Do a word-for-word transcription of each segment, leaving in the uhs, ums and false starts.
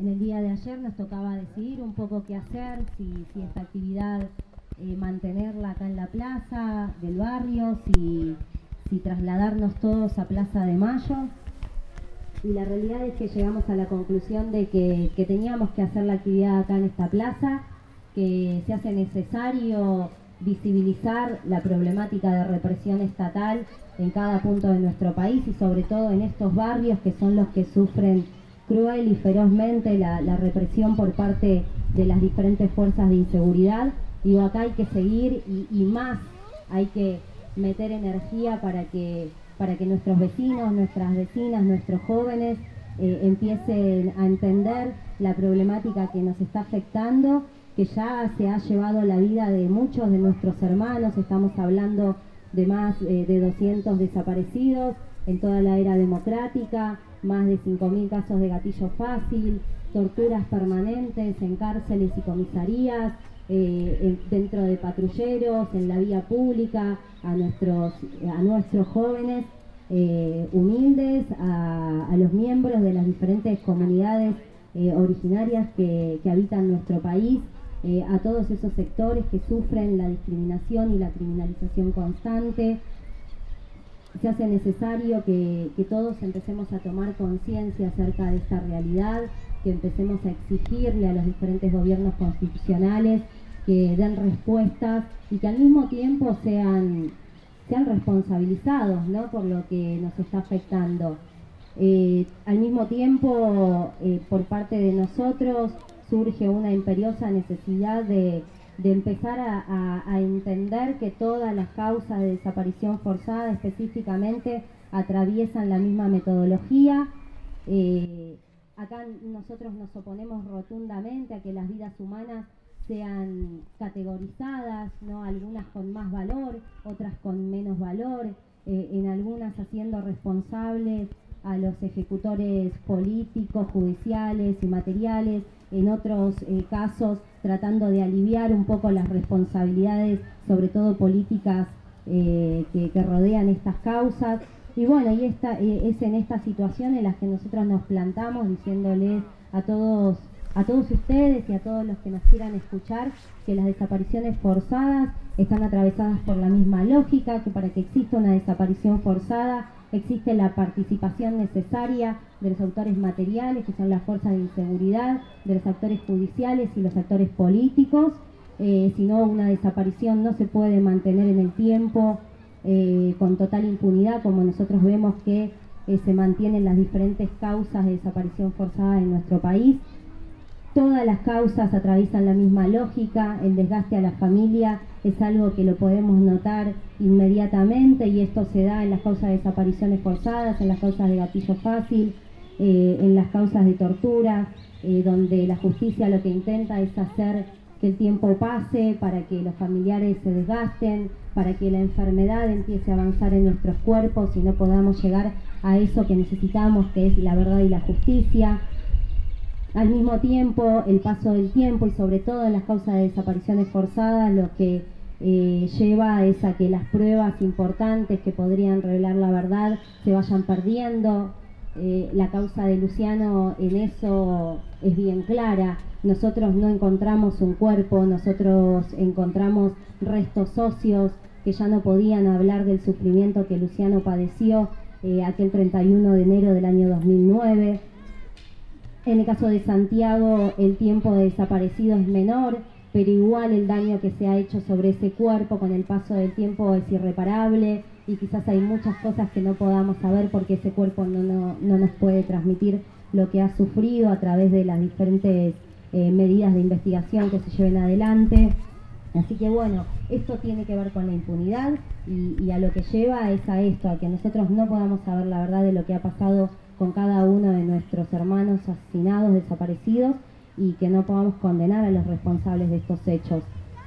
En el día de ayer nos tocaba decidir un poco qué hacer, si, si esta actividad eh, mantenerla acá en la plaza del barrio, si, si trasladarnos todos a Plaza de Mayo. Y la realidad es que llegamos a la conclusión de que, que teníamos que hacer la actividad acá en esta plaza, que se hace necesario visibilizar la problemática de represión estatal en cada punto de nuestro país y sobre todo en estos barrios que son los que sufren cruel y ferozmente la, la represión por parte de las diferentes fuerzas de inseguridad. Digo, acá hay que seguir y, y más, hay que meter energía para que, para que nuestros vecinos, nuestras vecinas, nuestros jóvenes eh, empiecen a entender la problemática que nos está afectando, que ya se ha llevado la vida de muchos de nuestros hermanos. Estamos hablando de más eh, de doscientos desaparecidos en toda la era democrática, más de cinco mil casos de gatillo fácil, torturas permanentes en cárceles y comisarías, eh, en, dentro de patrulleros, en la vía pública, a nuestros, a nuestros jóvenes eh, humildes, a, a los miembros de las diferentes comunidades eh, originarias que, que habitan nuestro país, eh, a todos esos sectores que sufren la discriminación y la criminalización constante. Se hace necesario que, que todos empecemos a tomar conciencia acerca de esta realidad, que empecemos a exigirle a los diferentes gobiernos constitucionales que den respuestas y que al mismo tiempo sean, sean responsabilizados, ¿no?, por lo que nos está afectando. Eh, al mismo tiempo, eh, por parte de nosotros surge una imperiosa necesidad de de empezar a, a, a entender que todas las causas de desaparición forzada específicamente atraviesan la misma metodología. Eh, acá nosotros nos oponemos rotundamente a que las vidas humanas sean categorizadas, ¿no?, algunas con más valor, otras con menos valor, eh, en algunas haciendo responsables a los ejecutores políticos, judiciales y materiales, en otros eh, casos tratando de aliviar un poco las responsabilidades, sobre todo políticas, eh, que, que rodean estas causas. Y bueno, y esta, eh, es en esta situación en la que nosotros nos plantamos diciéndoles a todos, a todos ustedes y a todos los que nos quieran escuchar que las desapariciones forzadas están atravesadas por la misma lógica, que para que exista una desaparición forzada existe la participación necesaria de los autores materiales, que son las fuerzas de inseguridad, de los actores judiciales y los actores políticos. Eh, si no, una desaparición no se puede mantener en el tiempo eh, con total impunidad, como nosotros vemos que eh, se mantienen las diferentes causas de desaparición forzada en nuestro país. Todas las causas atraviesan la misma lógica, el desgaste a la familia es algo que lo podemos notar inmediatamente y esto se da en las causas de desapariciones forzadas, en las causas de gatillo fácil, eh, en las causas de tortura, eh, donde la justicia lo que intenta es hacer que el tiempo pase para que los familiares se desgasten, para que la enfermedad empiece a avanzar en nuestros cuerpos y no podamos llegar a eso que necesitamos, que es la verdad y la justicia. Al mismo tiempo, el paso del tiempo y sobre todo en las causas de desapariciones forzadas, lo que eh, lleva es a que las pruebas importantes que podrían revelar la verdad se vayan perdiendo. Eh, la causa de Luciano en eso es bien clara. Nosotros no encontramos un cuerpo, nosotros encontramos restos óseos que ya no podían hablar del sufrimiento que Luciano padeció eh, aquel treinta y uno de enero del año dos mil nueve. En el caso de Santiago, el tiempo de desaparecido es menor, pero igual el daño que se ha hecho sobre ese cuerpo con el paso del tiempo es irreparable y quizás hay muchas cosas que no podamos saber porque ese cuerpo no, no, no nos puede transmitir lo que ha sufrido a través de las diferentes eh, medidas de investigación que se lleven adelante. Así que bueno, esto tiene que ver con la impunidad y, y a lo que lleva es a esto, a que nosotros no podamos saber la verdad de lo que ha pasado con cada uno de nuestros hermanos asesinados, desaparecidos, y que no podamos condenar a los responsables de estos hechos.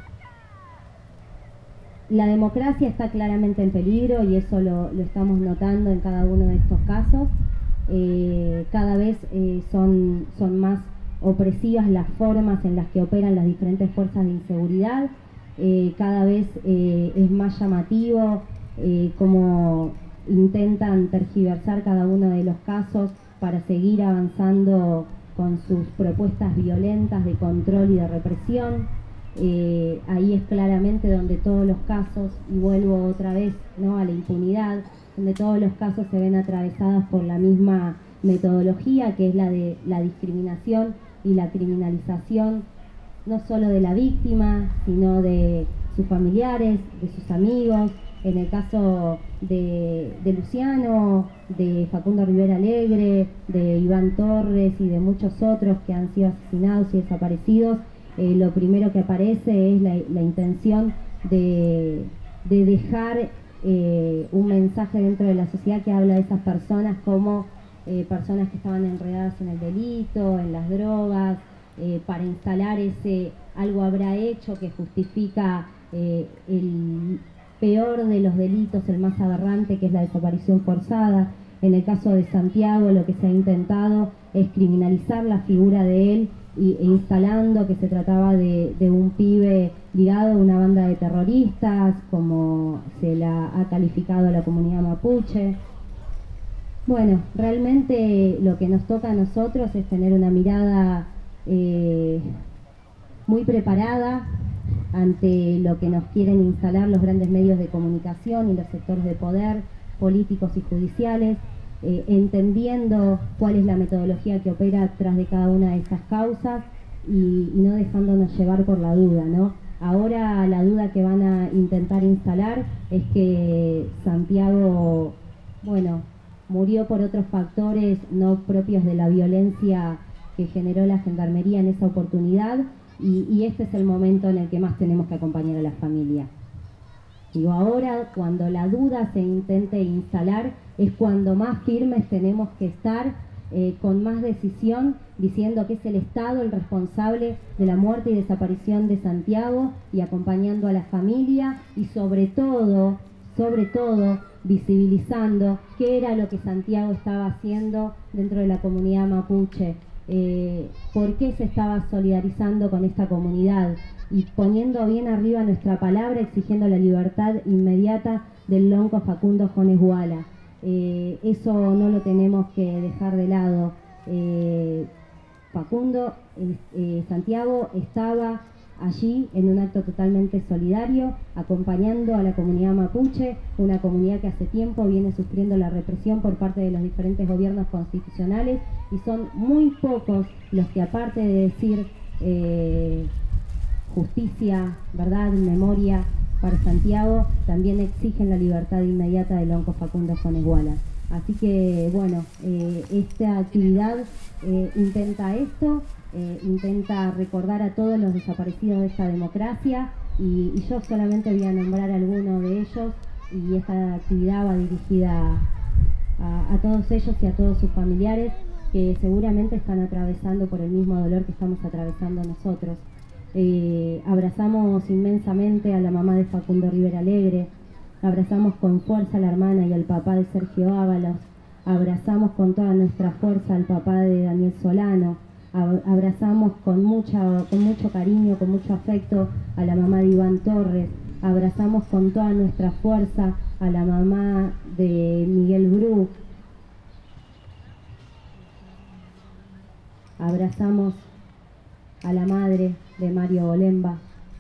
La democracia está claramente en peligro y eso lo, lo estamos notando en cada uno de estos casos. Eh, cada vez eh, son, son más opresivas las formas en las que operan las diferentes fuerzas de inseguridad. Eh, cada vez eh, es más llamativo eh, como intentan tergiversar cada uno de los casos para seguir avanzando con sus propuestas violentas de control y de represión. Eh, ahí es claramente donde todos los casos, y vuelvo otra vez, ¿no?, a la impunidad, donde todos los casos se ven atravesados por la misma metodología, que es la de la discriminación y la criminalización, no solo de la víctima, sino de sus familiares, de sus amigos. En el caso de, de Luciano, de Facundo Rivera Alegre, de Iván Torres y de muchos otros que han sido asesinados y desaparecidos, eh, lo primero que aparece es la, la intención de, de dejar eh, un mensaje dentro de la sociedad que habla de esas personas como eh, personas que estaban enredadas en el delito, en las drogas, eh, para instalar ese algo habrá hecho que justifica eh, el peor de los delitos, el más aberrante, que es la desaparición forzada. En el caso de Santiago, lo que se ha intentado es criminalizar la figura de él y, e instalando que se trataba de, de un pibe ligado a una banda de terroristas, como se la ha calificado la comunidad mapuche. Bueno, realmente lo que nos toca a nosotros es tener una mirada eh, muy preparada ante lo que nos quieren instalar los grandes medios de comunicación y los sectores de poder, políticos y judiciales, eh, entendiendo cuál es la metodología que opera tras de cada una de estas causas y, y no dejándonos llevar por la duda, ¿no? Ahora la duda que van a intentar instalar es que Santiago, bueno, murió por otros factores no propios de la violencia que generó la Gendarmería en esa oportunidad. Y, y este es el momento en el que más tenemos que acompañar a la familia. Digo, ahora cuando la duda se intente instalar es cuando más firmes tenemos que estar, eh, con más decisión, diciendo que es el Estado el responsable de la muerte y desaparición de Santiago y acompañando a la familia y sobre todo, sobre todo, visibilizando qué era lo que Santiago estaba haciendo dentro de la comunidad mapuche. Eh, por qué se estaba solidarizando con esta comunidad y poniendo bien arriba nuestra palabra, exigiendo la libertad inmediata del lonco Facundo Jones Guala. Eh, eso no lo tenemos que dejar de lado. Eh, Facundo, eh, eh, Santiago estaba allí en un acto totalmente solidario, acompañando a la comunidad mapuche, una comunidad que hace tiempo viene sufriendo la represión por parte de los diferentes gobiernos constitucionales, y son muy pocos los que, aparte de decir eh, justicia, verdad, memoria para Santiago, también exigen la libertad inmediata del lonco Facundo Jones Guala. Así que, bueno, eh, esta actividad eh, intenta esto, eh, intenta recordar a todos los desaparecidos de esta democracia, y, y yo solamente voy a nombrar a alguno de ellos, y esta actividad va dirigida a, a todos ellos y a todos sus familiares que seguramente están atravesando por el mismo dolor que estamos atravesando nosotros. Eh, abrazamos inmensamente a la mamá de Facundo Rivera Alegre, abrazamos con fuerza a la hermana y al papá de Sergio Ábalos, abrazamos con toda nuestra fuerza al papá de Daniel Solano, ab abrazamos con, mucha, con mucho cariño, con mucho afecto a la mamá de Iván Torres, abrazamos con toda nuestra fuerza a la mamá de Miguel Bru, abrazamos a la madre de Mario Bolemba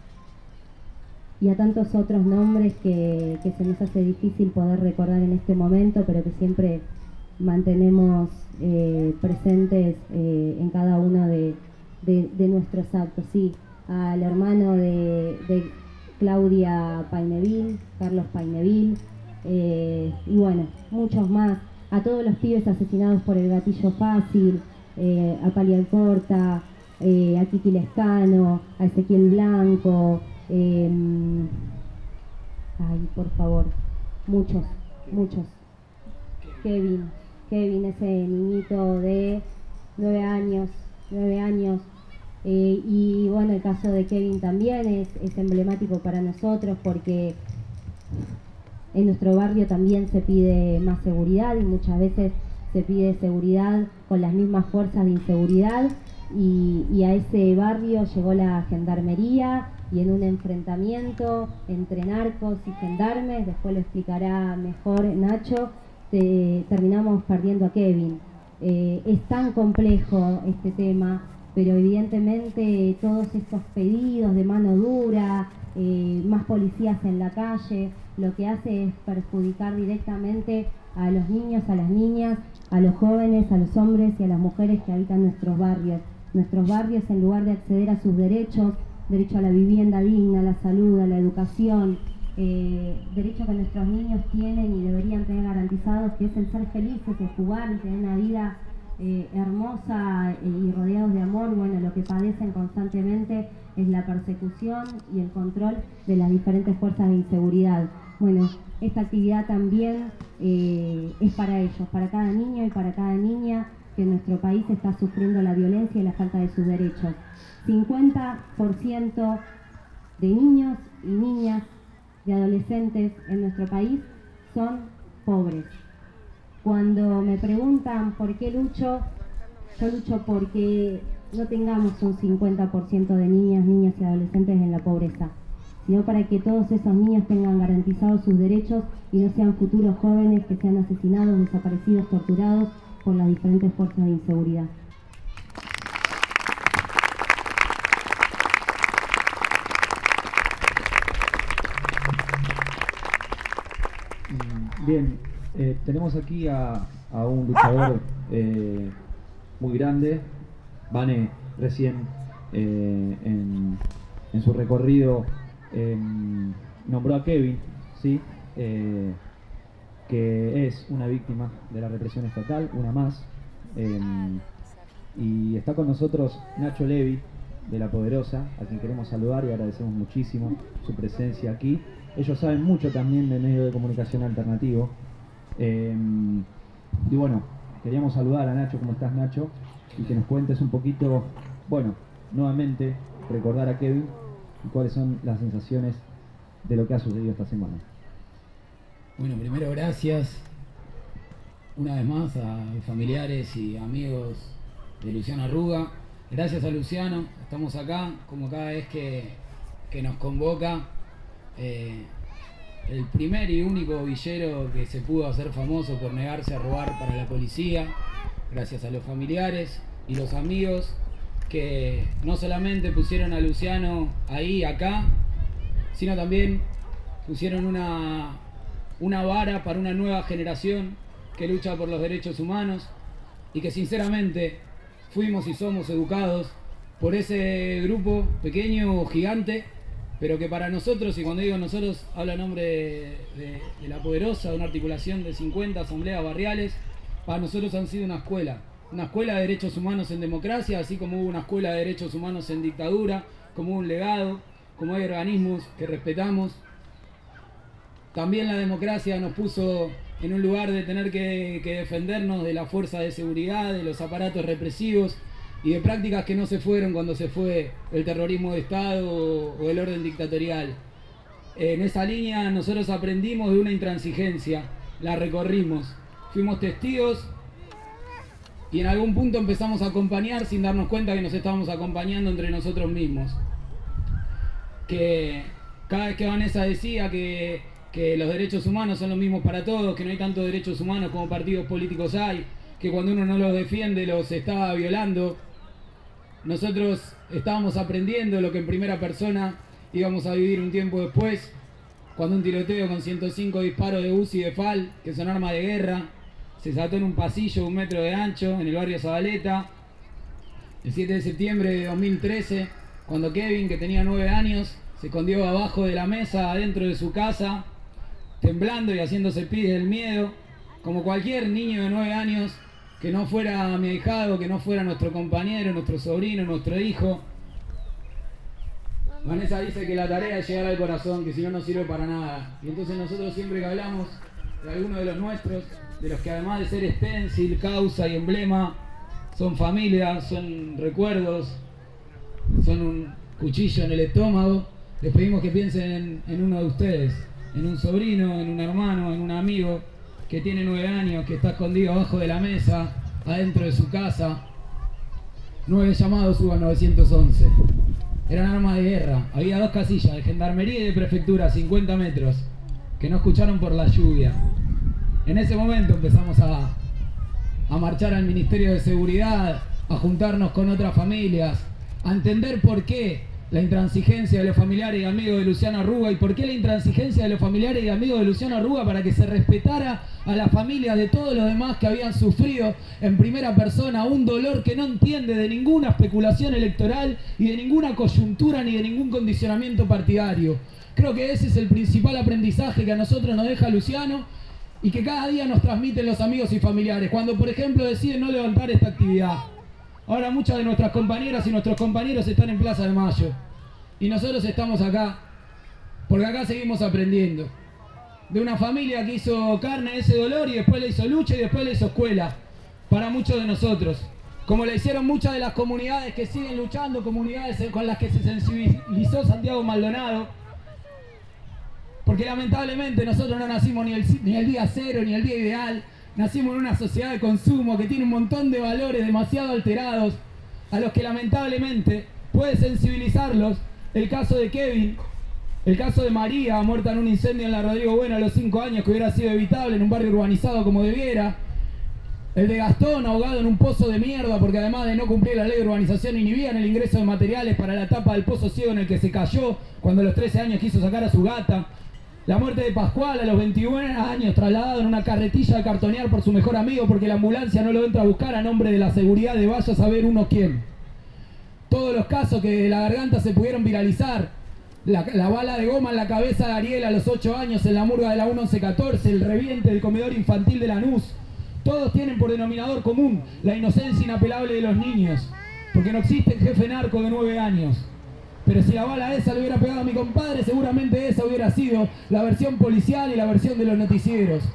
y a tantos otros nombres que, que se nos hace difícil poder recordar en este momento, pero que siempre mantenemos eh, presentes eh, en cada uno de, de, de nuestros actos. Sí, al hermano de, de Claudia Paineville, Carlos Paineville, eh, y bueno, muchos más, a todos los pibes asesinados por el gatillo fácil, eh, a Pali Alcorta, eh, a Kiki Lescano, a Ezequiel Blanco, eh, ay, por favor, muchos, muchos. Kevin, Kevin, ese niñito de nueve años, nueve años, eh, y bueno, el caso de Kevin también es, es emblemático para nosotros porque en nuestro barrio también se pide más seguridad y muchas veces se pide seguridad con las mismas fuerzas de inseguridad, y, y a ese barrio llegó la gendarmería y en un enfrentamiento entre narcos y gendarmes, después lo explicará mejor Nacho, te, terminamos perdiendo a Kevin. Eh, es tan complejo este tema, pero evidentemente todos estos pedidos de mano dura, eh, más policías en la calle, lo que hace es perjudicar directamente a los niños, a las niñas, a los jóvenes, a los hombres y a las mujeres que habitan nuestros barrios. Nuestros barrios, en lugar de acceder a sus derechos, derecho a la vivienda digna, a la salud, a la educación, eh, derecho que nuestros niños tienen y deberían tener garantizados, que es el ser felices, el jugar y tener una vida eh, hermosa eh, y rodeados de amor. Bueno, lo que padecen constantemente es la persecución y el control de las diferentes fuerzas de inseguridad. Bueno, esta actividad también eh, es para ellos, para cada niño y para cada niña que en nuestro país está sufriendo la violencia y la falta de sus derechos. cincuenta por ciento de niños y niñas, de adolescentes en nuestro país son pobres. Cuando me preguntan por qué lucho, yo lucho porque no tengamos un cincuenta por ciento de niñas, niñas y adolescentes en la pobreza, sino para que todos esos niños tengan garantizados sus derechos y no sean futuros jóvenes que sean asesinados, desaparecidos, torturados por las diferentes fuerzas de inseguridad. Bien, eh, tenemos aquí a, a un luchador eh, muy grande. Vane recién eh, en, en su recorrido eh, nombró a Kevin, ¿sí? Eh, que es una víctima de la represión estatal, una más. Eh, y está con nosotros Nacho Levi, de La Poderosa, a quien queremos saludar y agradecemos muchísimo su presencia aquí. Ellos saben mucho también de medios de comunicación alternativo. Eh, y bueno, queríamos saludar a Nacho. ¿Cómo estás, Nacho? Y que nos cuentes un poquito, bueno, nuevamente recordar a Kevin y cuáles son las sensaciones de lo que ha sucedido esta semana. Bueno, primero gracias una vez más a mis familiares y amigos de Luciano Arruga. Gracias a Luciano, estamos acá como cada vez que, que nos convoca. Eh, el primer y único villero que se pudo hacer famoso por negarse a robar para la policía, gracias a los familiares y los amigos que no solamente pusieron a Luciano ahí, acá, sino también pusieron una, una vara para una nueva generación que lucha por los derechos humanos y que sinceramente fuimos y somos educados por ese grupo pequeño o gigante, pero que para nosotros, y cuando digo nosotros, hablo en nombre de, de, de La Poderosa, de una articulación de cincuenta asambleas barriales, para nosotros han sido una escuela, una escuela de derechos humanos en democracia, así como hubo una escuela de derechos humanos en dictadura, como hubo un legado, como hay organismos que respetamos. También la democracia nos puso en un lugar de tener que, que defendernos de la fuerza de seguridad, de los aparatos represivos y de prácticas que no se fueron cuando se fue el terrorismo de Estado o, o el orden dictatorial. En esa línea nosotros aprendimos de una intransigencia, la recorrimos, fuimos testigos y en algún punto empezamos a acompañar sin darnos cuenta que nos estábamos acompañando entre nosotros mismos. Que cada vez que Vanessa decía que, que los derechos humanos son los mismos para todos, que no hay tantos derechos humanos como partidos políticos hay, que cuando uno no los defiende los está violando, nosotros estábamos aprendiendo lo que en primera persona íbamos a vivir un tiempo después, cuando un tiroteo con ciento cinco disparos de U C I y de F A L, que son armas de guerra, se desató en un pasillo de un metro de ancho en el barrio Zabaleta, el siete de septiembre de dos mil trece, cuando Kevin, que tenía nueve años, se escondió abajo de la mesa, adentro de su casa, temblando y haciéndose pis del miedo, como cualquier niño de nueve años, que no fuera mi ahijado, que no fuera nuestro compañero, nuestro sobrino, nuestro hijo. Vanessa dice que la tarea es llegar al corazón, que si no, no sirve para nada. Y entonces nosotros siempre que hablamos de alguno de los nuestros, de los que además de ser stencil, causa y emblema, son familia, son recuerdos, son un cuchillo en el estómago, les pedimos que piensen en, en uno de ustedes, en un sobrino, en un hermano, en un amigo que tiene nueve años, que está escondido abajo de la mesa, adentro de su casa. Nueve llamados hubo al nueve once. Eran armas de guerra. Había dos casillas de gendarmería y de prefectura a cincuenta metros que no escucharon por la lluvia. En ese momento empezamos a, a marchar al Ministerio de Seguridad, a juntarnos con otras familias, a entender por qué la intransigencia de los familiares y amigos de Luciano Arruga y por qué la intransigencia de los familiares y amigos de Luciano Arruga para que se respetara a las familias de todos los demás que habían sufrido en primera persona un dolor que no entiende de ninguna especulación electoral y de ninguna coyuntura ni de ningún condicionamiento partidario. Creo que ese es el principal aprendizaje que a nosotros nos deja Luciano y que cada día nos transmiten los amigos y familiares, cuando por ejemplo deciden no levantar esta actividad. Ahora muchas de nuestras compañeras y nuestros compañeros están en Plaza de Mayo y nosotros estamos acá porque acá seguimos aprendiendo de una familia que hizo carne de ese dolor y después le hizo lucha y después le hizo escuela para muchos de nosotros, como le hicieron muchas de las comunidades que siguen luchando, comunidades con las que se sensibilizó Santiago Maldonado, porque lamentablemente nosotros no nacimos ni el, ni el día cero ni el día ideal. Nacimos en una sociedad de consumo que tiene un montón de valores demasiado alterados, a los que lamentablemente puede sensibilizarlos el caso de Kevin, el caso de María, muerta en un incendio en la Rodrigo Bueno a los cinco años, que hubiera sido evitable en un barrio urbanizado como debiera, el de Gastón, ahogado en un pozo de mierda porque además de no cumplir la ley de urbanización inhibían el ingreso de materiales para la tapa del pozo ciego en el que se cayó cuando a los trece años quiso sacar a su gata. La muerte de Pascual a los veintiuno años, trasladado en una carretilla de cartonear por su mejor amigo porque la ambulancia no lo entra a buscar a nombre de la seguridad de vaya a saber uno quién. Todos los casos que de la garganta se pudieron viralizar, la, la bala de goma en la cabeza de Ariel a los ocho años en la murga de la once catorce, el reviente del comedor infantil de Lanús, todos tienen por denominador común la inocencia inapelable de los niños, porque no existe jefe narco de nueve años. Pero si la bala esa le hubiera pegado a mi compadre, seguramente esa hubiera sido la versión policial y la versión de los noticieros.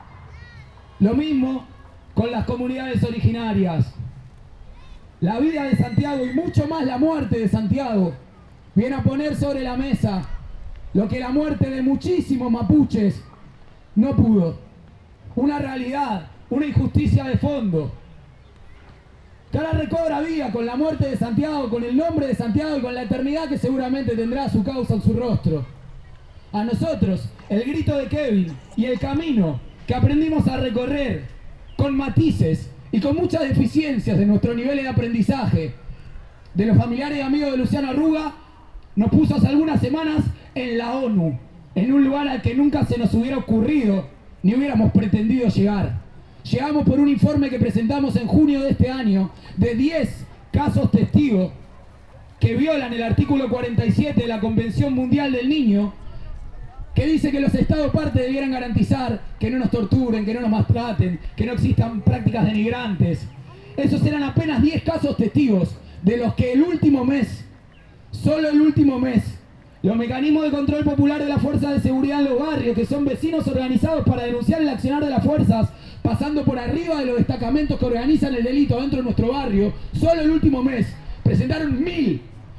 Lo mismo con las comunidades originarias. La vida de Santiago y mucho más la muerte de Santiago viene a poner sobre la mesa lo que la muerte de muchísimos mapuches no pudo. Una realidad, una injusticia de fondo, que ahora recobra vida con la muerte de Santiago, con el nombre de Santiago y con la eternidad que seguramente tendrá su causa en su rostro. A nosotros, el grito de Kevin y el camino que aprendimos a recorrer con matices y con muchas deficiencias de nuestro nivel de aprendizaje de los familiares y amigos de Luciano Arruga, nos puso hace algunas semanas en la ONU, en un lugar al que nunca se nos hubiera ocurrido ni hubiéramos pretendido llegar. Llegamos por un informe que presentamos en junio de este año de diez casos testigos que violan el artículo cuarenta y siete de la Convención Mundial del Niño, que dice que los Estados partes debieran garantizar que no nos torturen, que no nos maltraten, que no existan prácticas denigrantes. Esos eran apenas diez casos testigos, de los que el último mes, solo el último mes, los mecanismos de control popular de las fuerzas de seguridad en los barrios, que son vecinos organizados para denunciar el accionar de las fuerzas, pasando por arriba de los destacamentos que organizan el delito dentro de nuestro barrio, solo el último mes presentaron mil,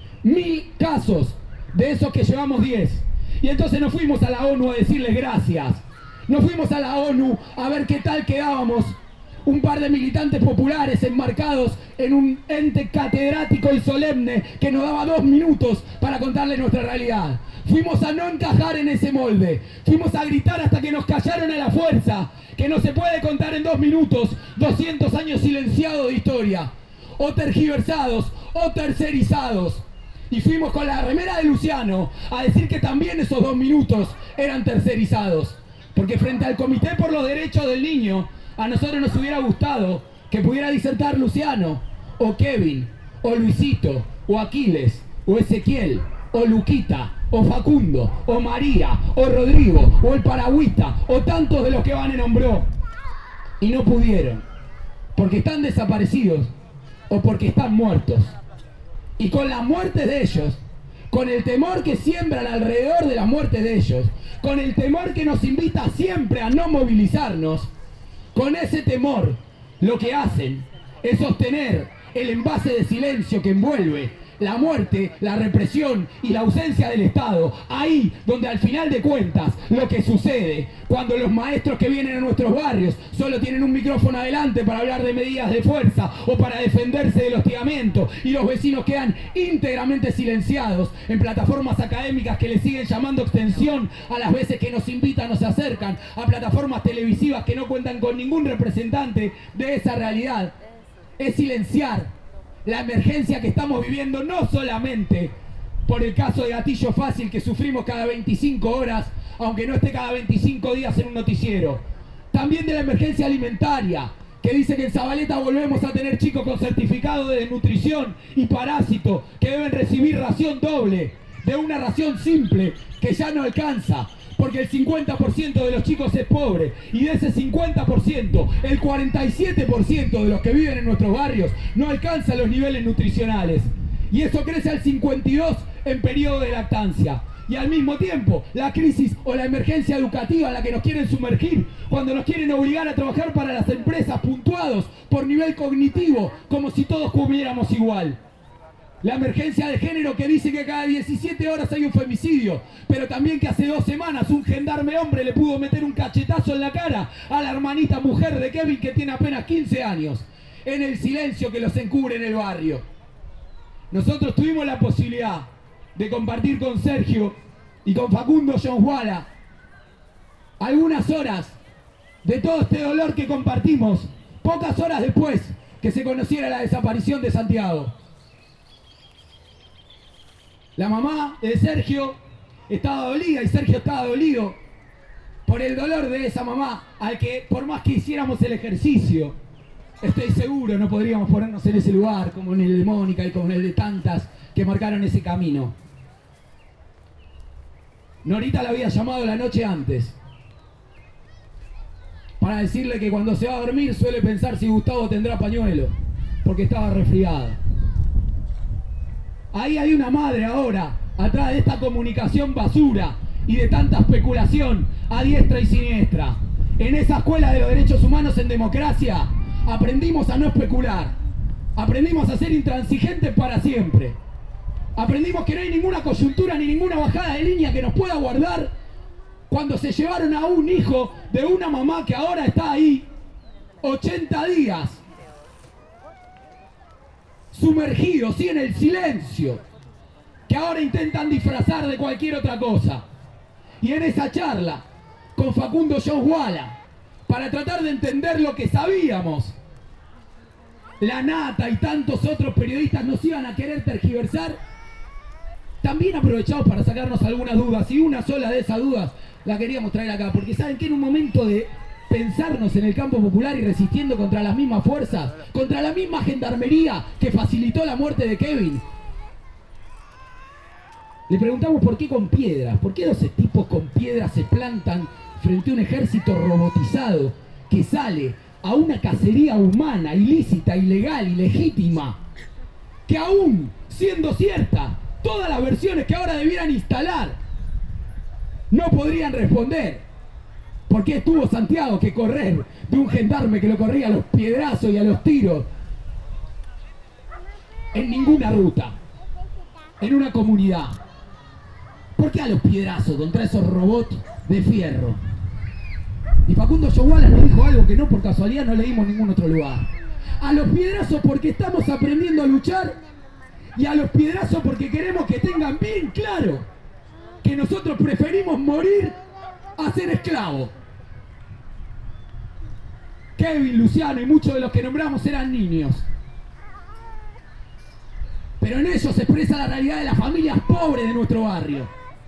mil casos de esos que llevamos diez. Y entonces nos fuimos a la ONU a decirles gracias. Nos fuimos a la ONU a ver qué tal quedábamos. Un par de militantes populares enmarcados en un ente catedrático y solemne que nos daba dos minutos para contarle nuestra realidad. Fuimos a no encajar en ese molde. Fuimos a gritar hasta que nos callaron a la fuerza, que no se puede contar en dos minutos doscientos años silenciados de historia, o tergiversados, o tercerizados. Y fuimos con la remera de Luciano a decir que también esos dos minutos eran tercerizados. Porque frente al Comité por los Derechos del Niño, a nosotros nos hubiera gustado que pudiera disertar Luciano, o Kevin, o Luisito, o Aquiles, o Ezequiel, o Luquita, o Facundo, o María, o Rodrigo, o el Paragüita, o tantos de los que Vane nombró. Y no pudieron, porque están desaparecidos, o porque están muertos. Y con la muerte de ellos, con el temor que siembran alrededor de la muerte de ellos, con el temor que nos invita siempre a no movilizarnos, con ese temor, lo que hacen es sostener el envase de silencio que envuelve la muerte, la represión y la ausencia del Estado. Ahí donde al final de cuentas lo que sucede cuando los maestros que vienen a nuestros barrios solo tienen un micrófono adelante para hablar de medidas de fuerza o para defenderse del hostigamiento y los vecinos quedan íntegramente silenciados en plataformas académicas que les siguen llamando extensión a las veces que nos invitan o se acercan, a plataformas televisivas que no cuentan con ningún representante de esa realidad. Es silenciar la emergencia que estamos viviendo, no solamente por el caso de Gatillo Fácil que sufrimos cada veinticinco horas, aunque no esté cada veinticinco días en un noticiero, también de la emergencia alimentaria, que dice que en Zabaleta volvemos a tener chicos con certificado de desnutrición y parásito que deben recibir ración doble, de una ración simple que ya no alcanza, porque el cincuenta por ciento de los chicos es pobre, y de ese cincuenta por ciento, el cuarenta y siete por ciento de los que viven en nuestros barrios no alcanza los niveles nutricionales, y eso crece al cincuenta y dos por ciento en periodo de lactancia. Y al mismo tiempo, la crisis o la emergencia educativa en la que nos quieren sumergir, cuando nos quieren obligar a trabajar para las empresas puntuados por nivel cognitivo, como si todos comiéramos igual. La emergencia de género que dice que cada diecisiete horas hay un femicidio, pero también que hace dos semanas un gendarme hombre le pudo meter un cachetazo en la cara a la hermanita mujer de Kevin que tiene apenas quince años, en el silencio que los encubre en el barrio. Nosotros tuvimos la posibilidad de compartir con Sergio y con Facundo Yonhuala algunas horas de todo este dolor que compartimos, pocas horas después que se conociera la desaparición de Santiago. La mamá de Sergio estaba dolida y Sergio estaba dolido por el dolor de esa mamá, al que por más que hiciéramos el ejercicio, estoy seguro no podríamos ponernos en ese lugar, como en el de Mónica y como en el de tantas que marcaron ese camino. Norita la había llamado la noche antes para decirle que cuando se va a dormir suele pensar si Gustavo tendrá pañuelo, porque estaba resfriada. Ahí hay una madre ahora, atrás de esta comunicación basura y de tanta especulación a diestra y siniestra. En esa escuela de los derechos humanos en democracia aprendimos a no especular, aprendimos a ser intransigentes para siempre, aprendimos que no hay ninguna coyuntura ni ninguna bajada de línea que nos pueda guardar cuando se llevaron a un hijo de una mamá que ahora está ahí ochenta días sumergidos, sí, en el silencio, que ahora intentan disfrazar de cualquier otra cosa. Y en esa charla con Facundo Yonhuala, para tratar de entender lo que sabíamos, la Nata y tantos otros periodistas nos iban a querer tergiversar, también aprovechamos para sacarnos algunas dudas, y una sola de esas dudas la queríamos traer acá, porque saben que en un momento de pensarnos en el campo popular y resistiendo contra las mismas fuerzas, contra la misma gendarmería que facilitó la muerte de Kevin, le preguntamos por qué con piedras, por qué dos tipos con piedras se plantan frente a un ejército robotizado que sale a una cacería humana, ilícita, ilegal, ilegítima, que aún siendo cierta todas las versiones que ahora debieran instalar no podrían responder. ¿Por qué tuvo Santiago que correr de un gendarme que lo corría a los piedrazos y a los tiros en ninguna ruta, en una comunidad? ¿Por qué a los piedrazos contra esos robots de fierro? Y Facundo Yonhuala nos dijo algo que no por casualidad no leímos en ningún otro lugar. A los piedrazos porque estamos aprendiendo a luchar, y a los piedrazos porque queremos que tengan bien claro que nosotros preferimos morir a ser esclavos. Kevin, Luciano y muchos de los que nombramos eran niños, pero en ellos se expresa la realidad de las familias pobres de nuestro barrio.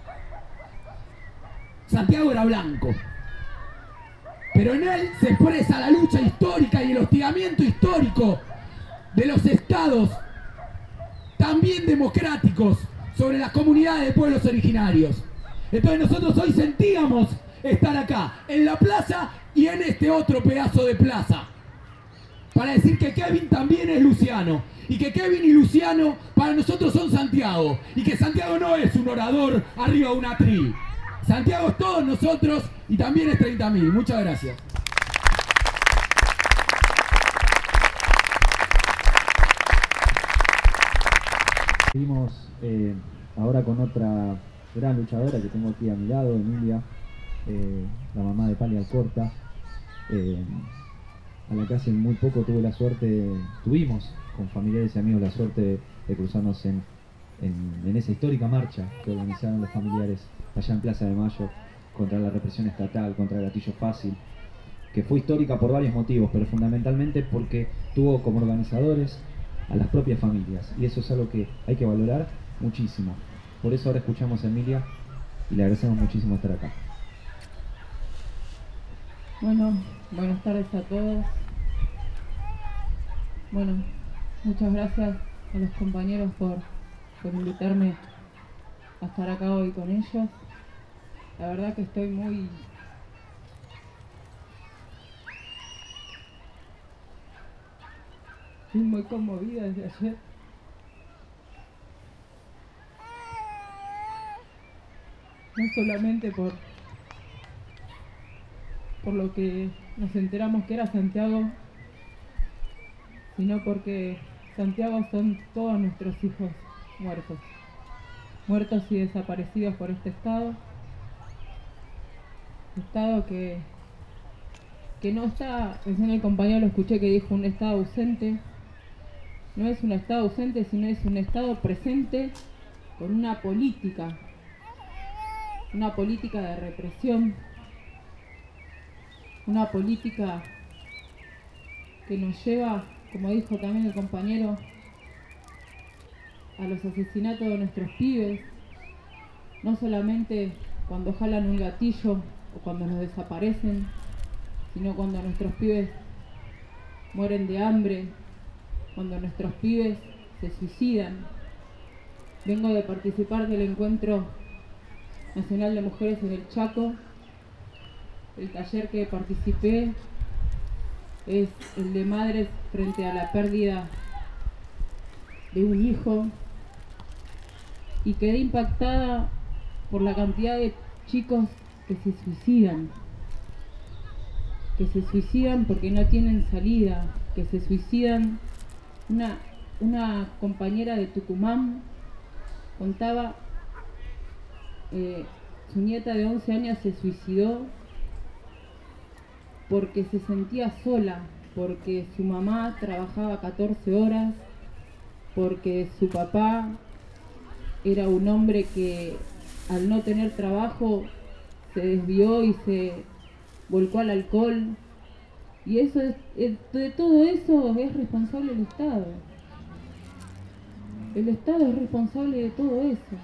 Santiago era blanco, pero en él se expresa la lucha histórica y el hostigamiento histórico de los estados, también democráticos, sobre las comunidades de pueblos originarios. Entonces nosotros hoy sentíamos estar acá, en la plaza y en este otro pedazo de plaza, para decir que Kevin también es Luciano, y que Kevin y Luciano para nosotros son Santiago, y que Santiago no es un orador arriba de un atril. Santiago es todos nosotros y también es treinta mil. Muchas gracias. Seguimos eh, ahora con otra gran luchadora que tengo aquí a mi lado, Emilia, eh, la mamá de Pali Alcorta, eh, a la que hace muy poco tuve la suerte, tuvimos con familiares y amigos la suerte de, de cruzarnos en, en, en esa histórica marcha que organizaron los familiares allá en Plaza de Mayo contra la represión estatal, contra el gatillo fácil, que fue histórica por varios motivos, pero fundamentalmente porque tuvo como organizadores a las propias familias, y eso es algo que hay que valorar muchísimo. Por eso ahora escuchamos a Emilia y le agradecemos muchísimo estar acá. Bueno, buenas tardes a todos. Bueno, muchas gracias a los compañeros por, por invitarme a estar acá hoy con ellos. La verdad que estoy muy... Estoy muy conmovida desde ayer. No solamente por, por lo que nos enteramos que era Santiago, sino porque Santiago son todos nuestros hijos muertos. Muertos y desaparecidos por este Estado. Estado que, que no está, recién el compañero lo escuché que dijo un Estado ausente. No es un Estado ausente, sino es un Estado presente con una política, una política de represión, una política que nos lleva, como dijo también el compañero, a los asesinatos de nuestros pibes, no solamente cuando jalan un gatillo o cuando nos desaparecen, sino cuando nuestros pibes mueren de hambre, cuando nuestros pibes se suicidan. Vengo de participar del Encuentro Nacional de Mujeres en el Chaco. El taller que participé es el de madres frente a la pérdida de un hijo, y quedé impactada por la cantidad de chicos que se suicidan, que se suicidan porque no tienen salida, que se suicidan. Una, una compañera de Tucumán contaba, eh, su nieta de once años se suicidó porque se sentía sola, porque su mamá trabajaba catorce horas, porque su papá era un hombre que al no tener trabajo se desvió y se volcó al alcohol. Y eso es, es, de todo eso es responsable el Estado. El Estado es responsable de todo eso.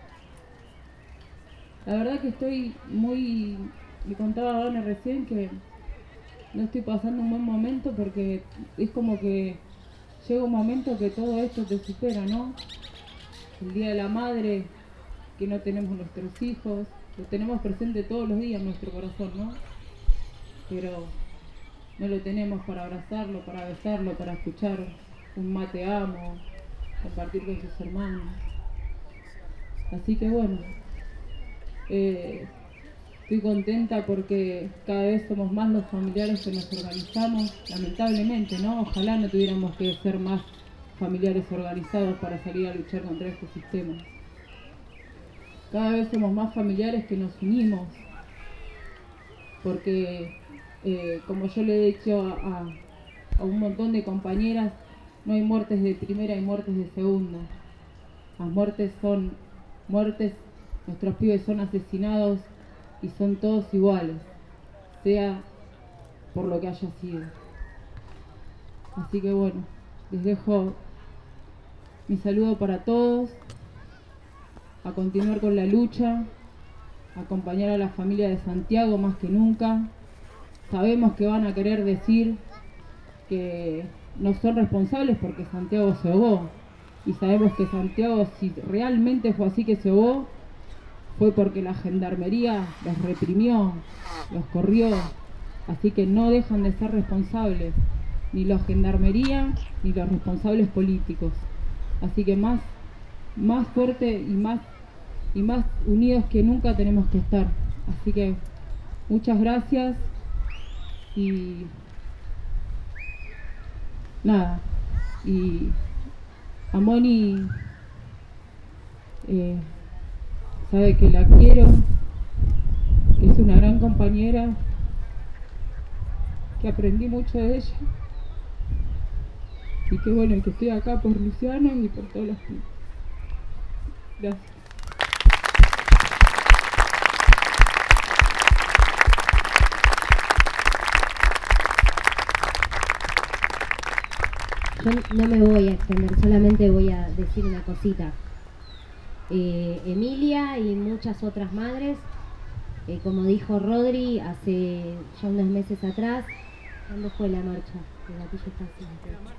La verdad que estoy muy... Le contaba a Dona recién que no estoy pasando un buen momento porque es como que llega un momento que todo esto te supera, ¿no? El Día de la Madre, que no tenemos nuestros hijos, lo tenemos presente todos los días en nuestro corazón, ¿no? Pero no lo tenemos para abrazarlo, para besarlo, para escuchar un mate amo, compartir con sus hermanos. Así que bueno, eh, estoy contenta porque cada vez somos más los familiares que nos organizamos, lamentablemente, ¿no? Ojalá no tuviéramos que ser más familiares organizados para salir a luchar contra este sistema. Cada vez somos más familiares que nos unimos, porque eh, como yo le he dicho a, a, a un montón de compañeras, no hay muertes de primera, hay muertes de segunda. Las muertes son muertes, nuestros pibes son asesinados y son todos iguales, sea por lo que haya sido. Así que bueno, les dejo mi saludo para todos, a continuar con la lucha, a acompañar a la familia de Santiago más que nunca. Sabemos que van a querer decir que no son responsables porque Santiago se ahogó, y sabemos que Santiago, si realmente fue así que se ahogó, fue porque la gendarmería los reprimió, los corrió. Así que no dejan de ser responsables, ni la gendarmería ni los responsables políticos. Así que más, más fuerte y más, y más unidos que nunca tenemos que estar. Así que muchas gracias y nada. Y a Moni eh, sabe que la quiero, que es una gran compañera, que aprendí mucho de ella y que bueno, que estoy acá por Luciano y por todos los pibes. Gracias. Yo no me voy a extender, solamente voy a decir una cosita. Eh, Emilia y muchas otras madres, eh, como dijo Rodri hace ya unos meses atrás, ¿cuándo fue la marcha? El gatillo está así.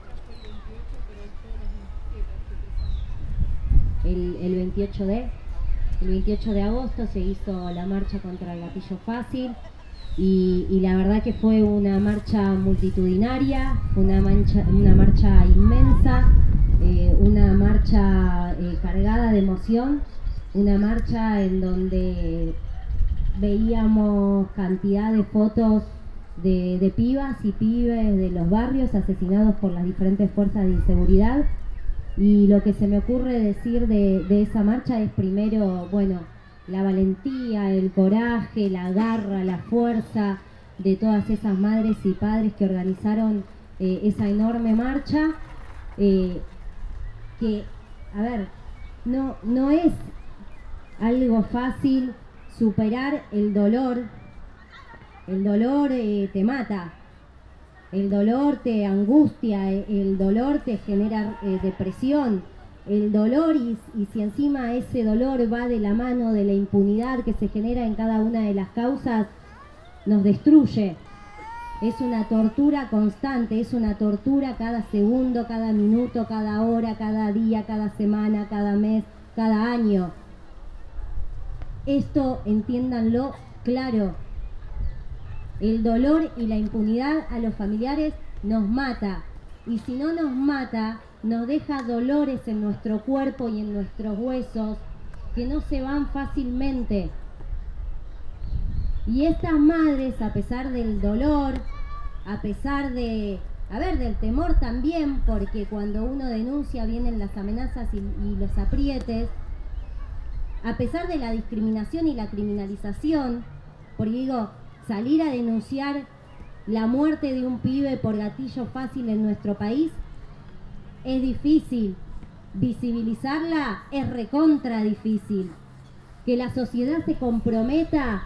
El, el veintiocho de el veintiocho de agosto se hizo la marcha contra el gatillo fácil. Y, y la verdad que fue una marcha multitudinaria, una, mancha, una marcha inmensa, eh, una marcha eh, cargada de emoción, una marcha en donde veíamos cantidad de fotos de, de pibas y pibes de los barrios asesinados por las diferentes fuerzas de inseguridad. Y lo que se me ocurre decir de, de esa marcha es primero, bueno, la valentía, el coraje, la garra, la fuerza de todas esas madres y padres que organizaron eh, esa enorme marcha, eh, que, a ver, no, no es algo fácil superar el dolor. El dolor eh, te mata, el dolor te angustia, el dolor te genera eh, depresión. El dolor y, y si encima ese dolor va de la mano de la impunidad que se genera en cada una de las causas, nos destruye. Es una tortura constante, es una tortura cada segundo, cada minuto, cada hora, cada día, cada semana, cada mes, cada año. Esto, entiéndanlo claro. El dolor y la impunidad a los familiares nos mata. Y si no nos mata, nos deja dolores en nuestro cuerpo y en nuestros huesos que no se van fácilmente. Y estas madres, a pesar del dolor, a pesar de, a ver, del temor también, porque cuando uno denuncia vienen las amenazas y, y los aprietes, a pesar de la discriminación y la criminalización, porque digo, salir a denunciar la muerte de un pibe por gatillo fácil en nuestro país es difícil, visibilizarla es recontra difícil. Que la sociedad se comprometa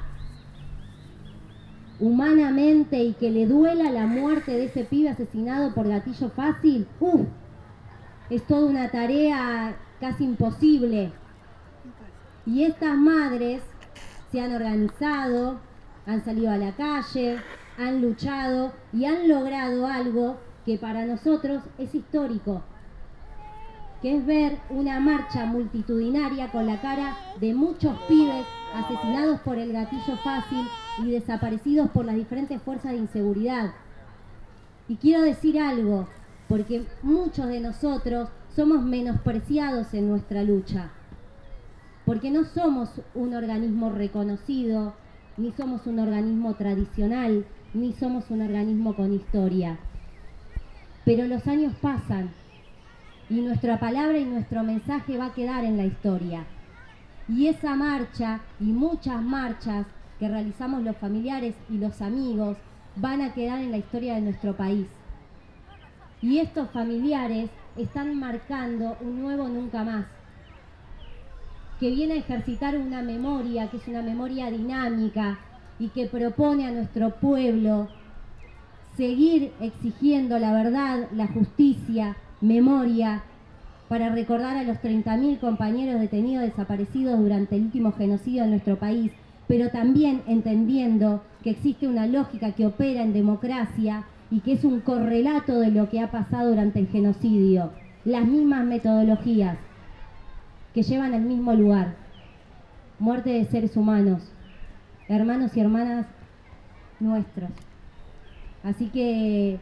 humanamente y que le duela la muerte de ese pibe asesinado por gatillo fácil, ¡uf! Es toda una tarea casi imposible. Y estas madres se han organizado, han salido a la calle, han luchado y han logrado algo que para nosotros es histórico, que es ver una marcha multitudinaria con la cara de muchos pibes asesinados por el gatillo fácil y desaparecidos por las diferentes fuerzas de inseguridad. Y quiero decir algo, porque muchos de nosotros somos menospreciados en nuestra lucha, porque no somos un organismo reconocido, ni somos un organismo tradicional, ni somos un organismo con historia. Pero los años pasan y nuestra palabra y nuestro mensaje va a quedar en la historia. Y esa marcha y muchas marchas que realizamos los familiares y los amigos van a quedar en la historia de nuestro país. Y estos familiares están marcando un nuevo nunca más, que viene a ejercitar una memoria, que es una memoria dinámica y que propone a nuestro pueblo seguir exigiendo la verdad, la justicia, memoria, para recordar a los treinta mil compañeros detenidos desaparecidos durante el último genocidio en nuestro país, pero también entendiendo que existe una lógica que opera en democracia y que es un correlato de lo que ha pasado durante el genocidio, las mismas metodologías que llevan al mismo lugar, muerte de seres humanos, hermanos y hermanas nuestros. Así que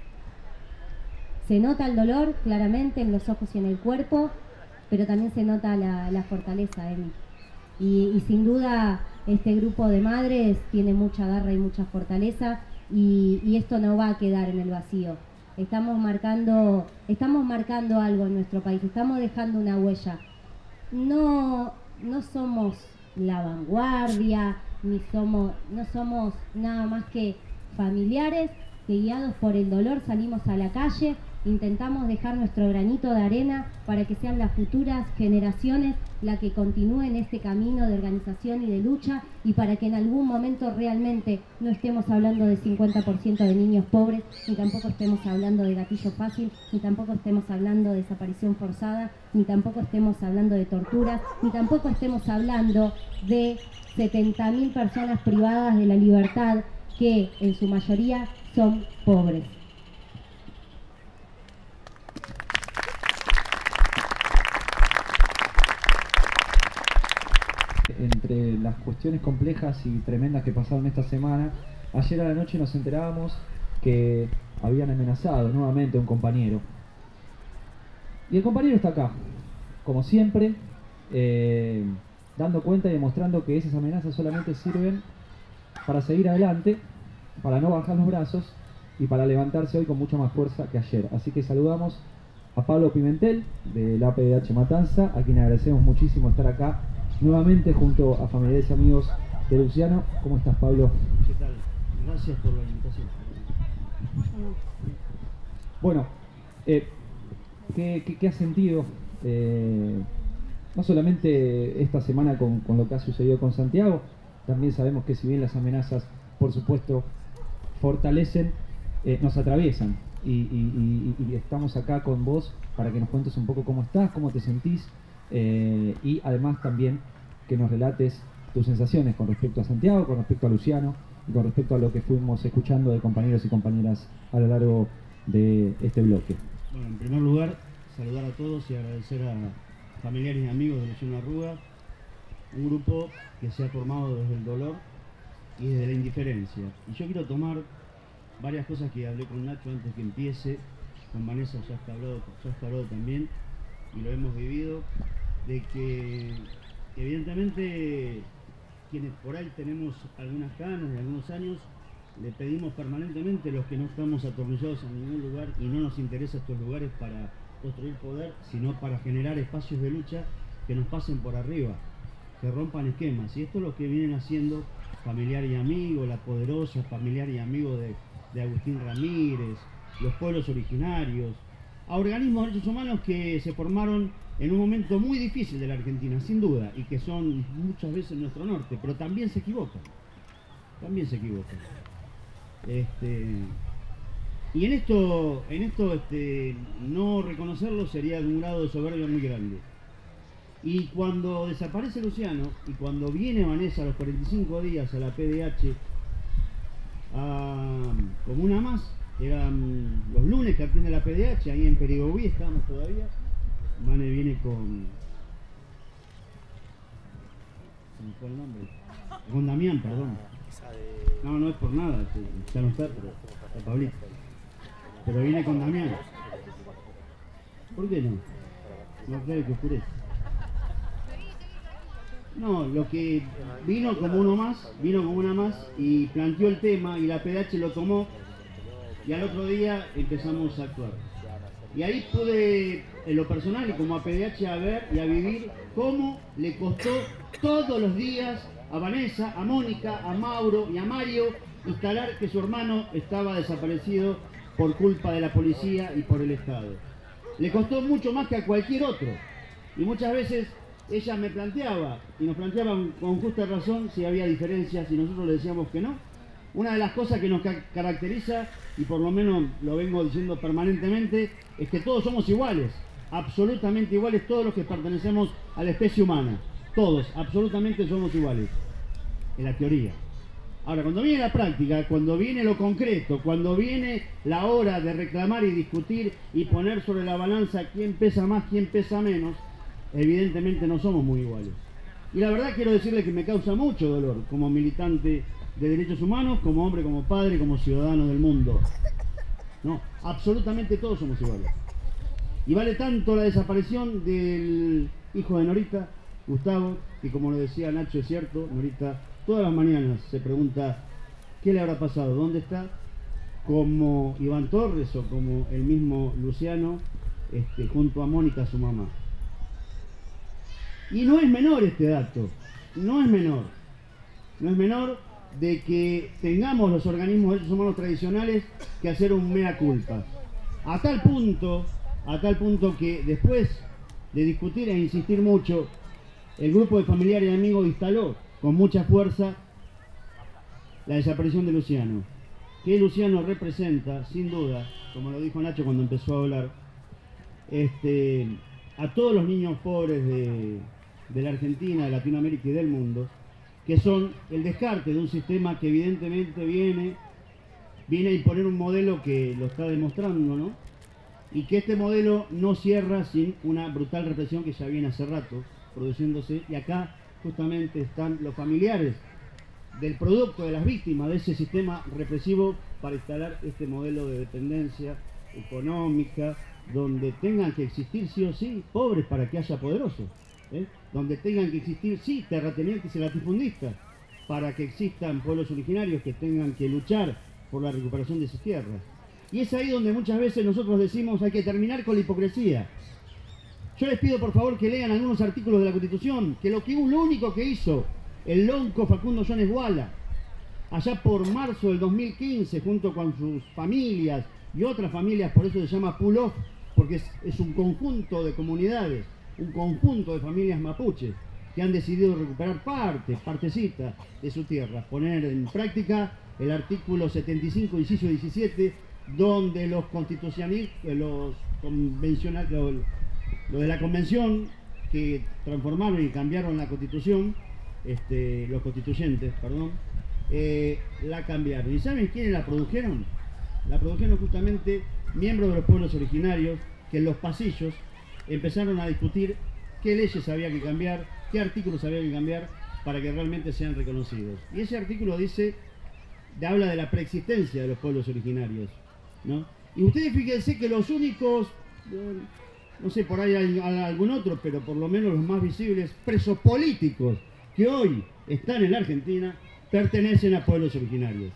se nota el dolor claramente en los ojos y en el cuerpo, pero también se nota la, la fortaleza, Emi. Y, y sin duda este grupo de madres tiene mucha garra y mucha fortaleza, y, y esto no va a quedar en el vacío. Estamos marcando, estamos marcando algo en nuestro país, estamos dejando una huella. no, no somos la vanguardia, ni somos, no somos nada más que familiares que, guiados por el dolor, salimos a la calle, intentamos dejar nuestro granito de arena para que sean las futuras generaciones las que continúen este camino de organización y de lucha, y para que en algún momento realmente no estemos hablando de cincuenta por ciento de niños pobres, ni tampoco estemos hablando de gatillo fácil, ni tampoco estemos hablando de desaparición forzada, ni tampoco estemos hablando de torturas, ni tampoco estemos hablando de setenta mil personas privadas de la libertad, que en su mayoría son pobres. Entre las cuestiones complejas y tremendas que pasaron esta semana, ayer a la noche nos enterábamos que habían amenazado nuevamente a un compañero. Y el compañero está acá, como siempre, eh, dando cuenta y demostrando que esas amenazas solamente sirven para seguir adelante, para no bajar los brazos y para levantarse hoy con mucha más fuerza que ayer. Así que saludamos a Pablo Pimentel, de la A P D H Matanza, a quien agradecemos muchísimo estar acá nuevamente junto a familiares y amigos de Luciano. ¿Cómo estás, Pablo? ¿Qué tal? Gracias por la invitación. Bueno, eh, ¿qué, qué, qué has sentido? Eh, no solamente esta semana con, con lo que ha sucedido con Santiago, también sabemos que si bien las amenazas, por supuesto, fortalecen, eh, nos atraviesan. Y, y, y, y estamos acá con vos para que nos cuentes un poco cómo estás, cómo te sentís, eh, y además también que nos relates tus sensaciones con respecto a Santiago, con respecto a Luciano y con respecto a lo que fuimos escuchando de compañeros y compañeras a lo largo de este bloque. Bueno, en primer lugar, saludar a todos y agradecer a familiares y amigos de Luciano Arruga, un grupo que se ha formado desde el dolor y desde la indiferencia. Y yo quiero tomar varias cosas que hablé con Nacho antes que empiece, con Vanessa ya está hablado, ya está hablado también, y lo hemos vivido, de que evidentemente quienes por ahí tenemos algunas ganas de algunos años, le pedimos permanentemente, los que no estamos atornillados a ningún lugar y no nos interesa estos lugares para construir poder, sino para generar espacios de lucha que nos pasen por arriba, que rompan esquemas. Y esto es lo que vienen haciendo Familiar y Amigo, La Poderosa, Familiar y Amigo de, de Agustín Ramírez, los pueblos originarios, a organismos de derechos humanos que se formaron en un momento muy difícil de la Argentina, sin duda, y que son muchas veces nuestro norte, pero también se equivocan, también se equivocan. Este, y en esto, en esto este, no reconocerlo sería de un grado de soberbia muy grande. Y cuando desaparece Luciano, y cuando viene Vanessa a los cuarenta y cinco días a la P D H, a, como una más, eran los lunes que atiende la P D H, ahí en Perigoví estábamos todavía. Mane viene con... ¿se me fue el nombre? Con Damián, perdón. No, no es por nada, ya no está, pero está Pablito. Pero viene con Damián. ¿Por qué no? No creo que oscurece. No, lo que vino como uno más, vino como una más y planteó el tema y la P D H lo tomó y al otro día empezamos a actuar. Y ahí pude, en lo personal y como A P D H, a ver y a vivir cómo le costó todos los días a Vanessa, a Mónica, a Mauro y a Mario instalar que su hermano estaba desaparecido por culpa de la policía y por el Estado. Le costó mucho más que a cualquier otro. Y muchas veces ella me planteaba, y nos planteaba con justa razón, si había diferencias y nosotros le decíamos que no. Una de las cosas que nos ca caracteriza, y por lo menos lo vengo diciendo permanentemente, es que todos somos iguales, absolutamente iguales, todos los que pertenecemos a la especie humana. Todos, absolutamente somos iguales, en la teoría. Ahora, cuando viene la práctica, cuando viene lo concreto, cuando viene la hora de reclamar y discutir y poner sobre la balanza quién pesa más, quién pesa menos, evidentemente no somos muy iguales. Y la verdad quiero decirle que me causa mucho dolor como militante de derechos humanos, como hombre, como padre, como ciudadano del mundo. No, absolutamente todos somos iguales. Y vale tanto la desaparición del hijo de Norita, Gustavo, que como lo decía Nacho, es cierto, Norita todas las mañanas se pregunta qué le habrá pasado, dónde está, como Iván Torres o como el mismo Luciano, este, junto a Mónica, su mamá. Y no es menor este dato, no es menor, no es menor de que tengamos los organismos de derechos humanos tradicionales que hacer un mea culpa. A tal punto, a tal punto que después de discutir e insistir mucho, el grupo de familiares y amigos instaló con mucha fuerza la desaparición de Luciano. Que Luciano representa, sin duda, como lo dijo Nacho cuando empezó a hablar, este, a todos los niños pobres de, de la Argentina, de Latinoamérica y del mundo, que son el descarte de un sistema que evidentemente viene, viene a imponer un modelo que lo está demostrando, ¿no? Y que este modelo no cierra sin una brutal represión que ya viene hace rato produciéndose, y acá justamente están los familiares del producto de las víctimas de ese sistema represivo para instalar este modelo de dependencia económica, donde tengan que existir sí o sí pobres para que haya poderosos, ¿eh? Donde tengan que existir sí terratenientes y latifundistas para que existan pueblos originarios que tengan que luchar por la recuperación de sus tierras. Y es ahí donde muchas veces nosotros decimos hay que terminar con la hipocresía. Yo les pido por favor que lean algunos artículos de la Constitución, que lo, que, lo único que hizo el lonco Facundo Jones Guala, allá por marzo del dos mil quince, junto con sus familias y otras familias, por eso se llama pull-off, porque es, es un conjunto de comunidades, un conjunto de familias mapuches, que han decidido recuperar parte, partecita de su tierra, poner en práctica el artículo setenta y cinco, inciso diecisiete, donde los constitucionalistas, los convencionales, lo, lo de la convención que transformaron y cambiaron la constitución, este, los constituyentes, perdón, eh, la cambiaron. ¿Y saben quiénes la produjeron? La produjeron justamente miembros de los pueblos originarios que en los pasillos empezaron a discutir qué leyes había que cambiar, qué artículos había que cambiar para que realmente sean reconocidos. Y ese artículo dice, habla de la preexistencia de los pueblos originarios, ¿no? Y ustedes fíjense que los únicos, eh, no sé, por ahí hay algún otro, pero por lo menos los más visibles, presos políticos que hoy están en la Argentina, pertenecen a pueblos originarios.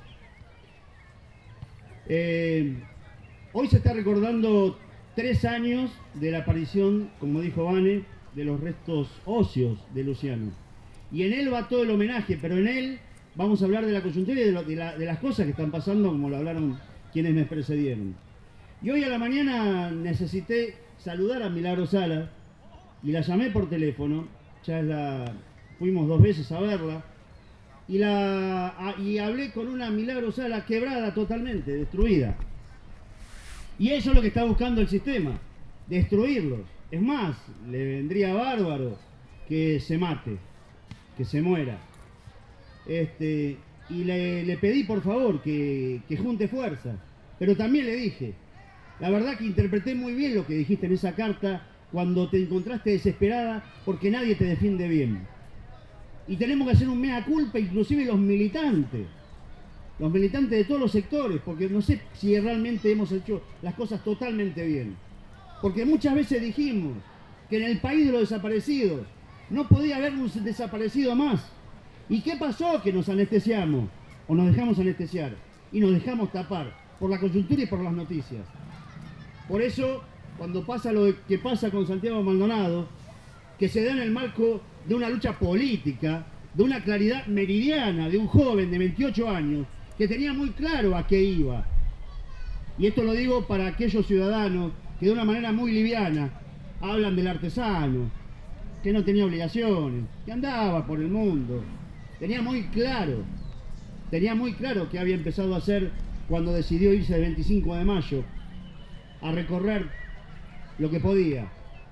Eh, hoy se está recordando tres años de la aparición, como dijo Vane, de los restos óseos de Luciano. Y en él va todo el homenaje, pero en él vamos a hablar de la coyuntura y de, lo, de, la, de las cosas que están pasando, como lo hablaron quienes me precedieron. Y hoy a la mañana necesité saludar a Milagro Sala y la llamé por teléfono, ya es la, fuimos dos veces a verla, y, la, a, y hablé con una Milagro Sala quebrada totalmente, destruida. Y eso es lo que está buscando el sistema, destruirlos. Es más, le vendría bárbaro que se mate, que se muera. Este, y le, le pedí por favor que, que junte fuerza, pero también le dije, la verdad que interpreté muy bien lo que dijiste en esa carta cuando te encontraste desesperada porque nadie te defiende bien. Y tenemos que hacer un mea culpa, inclusive los militantes, los militantes de todos los sectores, porque no sé si realmente hemos hecho las cosas totalmente bien. Porque muchas veces dijimos que en el país de los desaparecidos no podía haber un desaparecido más. ¿Y qué pasó? Que nos anestesiamos, o nos dejamos anestesiar, y nos dejamos tapar por la coyuntura y por las noticias. Por eso, cuando pasa lo que pasa con Santiago Maldonado, que se da en el marco de una lucha política, de una claridad meridiana de un joven de veintiocho años, que tenía muy claro a qué iba. Y esto lo digo para aquellos ciudadanos que de una manera muy liviana hablan del artesano, que no tenía obligaciones, que andaba por el mundo. Tenía muy claro, tenía muy claro que había empezado a hacer cuando decidió irse el veinticinco de mayo a recorrer lo que podía.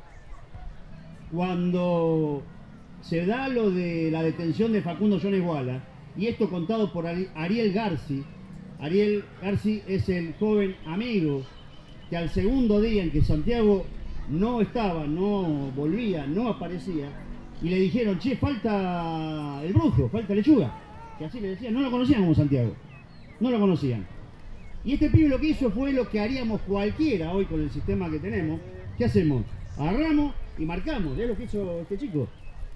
Cuando se da lo de la detención de Facundo Jones Guala, y esto contado por Ariel Garci, Ariel Garci es el joven amigo que al segundo día en que Santiago no estaba, no volvía, no aparecía, y le dijeron, che, falta el brujo, falta lechuga, que así le decían, no lo conocían como Santiago, no lo conocían. Y este pibe lo que hizo fue lo que haríamos cualquiera hoy con el sistema que tenemos. ¿Qué hacemos? Agarramos y marcamos, es lo que hizo este chico.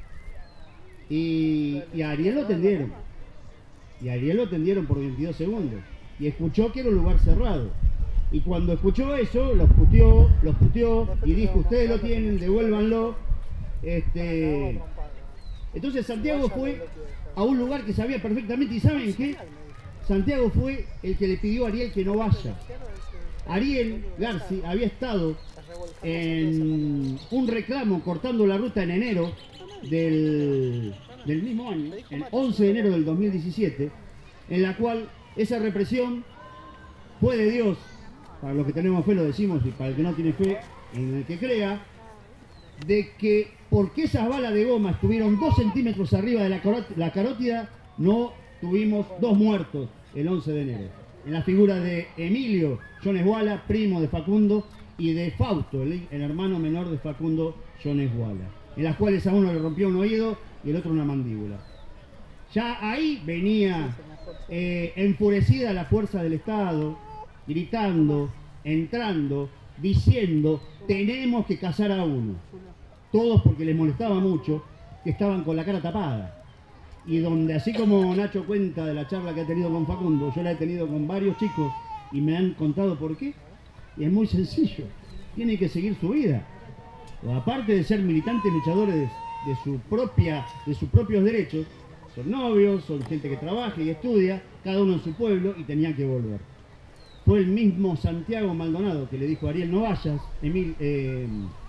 Y, y a Ariel lo tendieron, y a Ariel lo tendieron por veintidós segundos, y escuchó que era un lugar cerrado. Y cuando escuchó eso, los puteó, los puteó y dijo, ustedes lo tienen, devuélvanlo. Este, entonces Santiago fue a un lugar que sabía perfectamente, y ¿saben qué? Santiago fue el que le pidió a Ariel que no vaya. Ariel Garci había estado en un reclamo cortando la ruta en enero del, del mismo año, el once de enero del dos mil diecisiete, en la cual esa represión fue de Dios. Para los que tenemos fe lo decimos, y para el que no tiene fe, en el que crea, de que porque esas balas de goma estuvieron dos centímetros arriba de la, la carótida, no tuvimos dos muertos el once de enero. En la figura de Emilio Jones Wala, primo de Facundo, y de Fausto, el, el hermano menor de Facundo Jones Wala, en las cuales a uno le rompió un oído y el otro una mandíbula. Ya ahí venía eh, enfurecida la fuerza del Estado, gritando, entrando, diciendo, tenemos que cazar a uno. Todos porque les molestaba mucho que estaban con la cara tapada. Y donde, así como Nacho cuenta de la charla que ha tenido con Facundo, yo la he tenido con varios chicos y me han contado por qué. Y es muy sencillo, tiene que seguir su vida. O aparte de ser militantes luchadores de, de, su propia, de sus propios derechos, son novios, son gente que trabaja y estudia, cada uno en su pueblo, y tenían que volver. Fue el mismo Santiago Maldonado que le dijo a Ariel, no vayas, Emil, eh,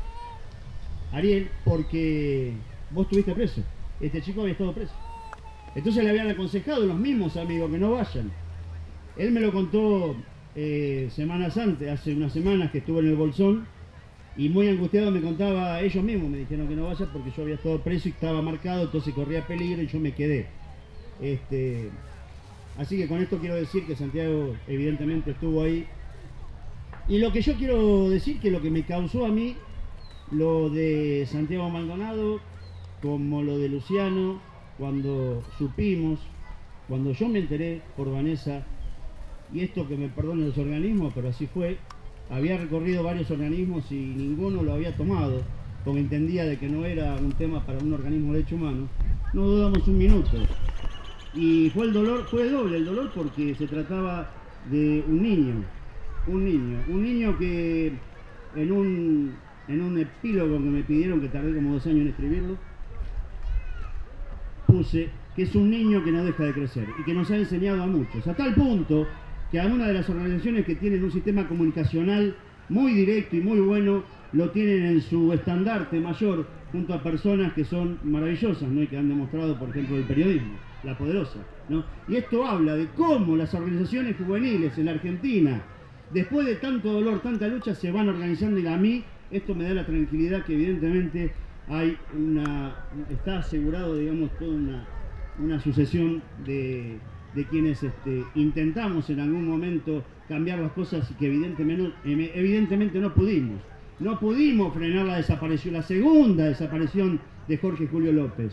Ariel, porque vos estuviste preso. Este chico había estado preso. Entonces le habían aconsejado los mismos amigos que no vayan. Él me lo contó eh, semanas antes, hace unas semanas que estuve en el Bolsón, y muy angustiado me contaba, ellos mismos me dijeron que no vaya porque yo había estado preso y estaba marcado, entonces corría peligro y yo me quedé. Este, así que con esto quiero decir que Santiago evidentemente estuvo ahí. Y lo que yo quiero decir, que lo que me causó a mí, lo de Santiago Maldonado, como lo de Luciano, cuando supimos, cuando yo me enteré por Vanessa, y esto que me perdonen los organismos, pero así fue, había recorrido varios organismos y ninguno lo había tomado, porque entendía de que no era un tema para un organismo de derechos humanos, no dudamos un minuto. Y fue el dolor, fue doble el dolor, porque se trataba de un niño, un niño, un niño que en un, en un epílogo que me pidieron, que tardé como dos años en escribirlo, puse que es un niño que no deja de crecer y que nos ha enseñado a muchos, a tal punto que a una de las organizaciones que tienen un sistema comunicacional muy directo y muy bueno, lo tienen en su estandarte mayor, junto a personas que son maravillosas, ¿no? Y que han demostrado, por ejemplo, el periodismo, La Poderosa, ¿no? Y esto habla de cómo las organizaciones juveniles en la Argentina, después de tanto dolor, tanta lucha, se van organizando, y a mí esto me da la tranquilidad que evidentemente hay una, está asegurado, digamos, toda una, una sucesión de, de quienes este, intentamos en algún momento cambiar las cosas y que evidentemente, evidentemente no pudimos. No pudimos frenar la desaparición, la segunda desaparición de Jorge Julio López.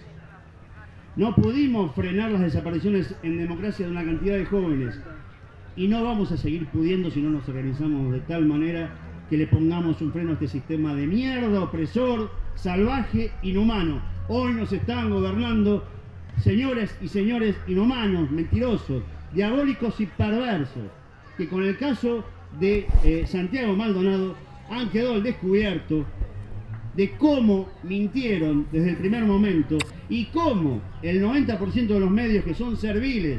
No pudimos frenar las desapariciones en democracia de una cantidad de jóvenes. Y no vamos a seguir pudiendo si no nos organizamos de tal manera que le pongamos un freno a este sistema de mierda, opresor, salvaje, inhumano. Hoy nos están gobernando señores y señores inhumanos, mentirosos, diabólicos y perversos, que con el caso de eh, Santiago Maldonado han quedado al descubierto de cómo mintieron desde el primer momento y cómo el noventa por ciento de los medios que son serviles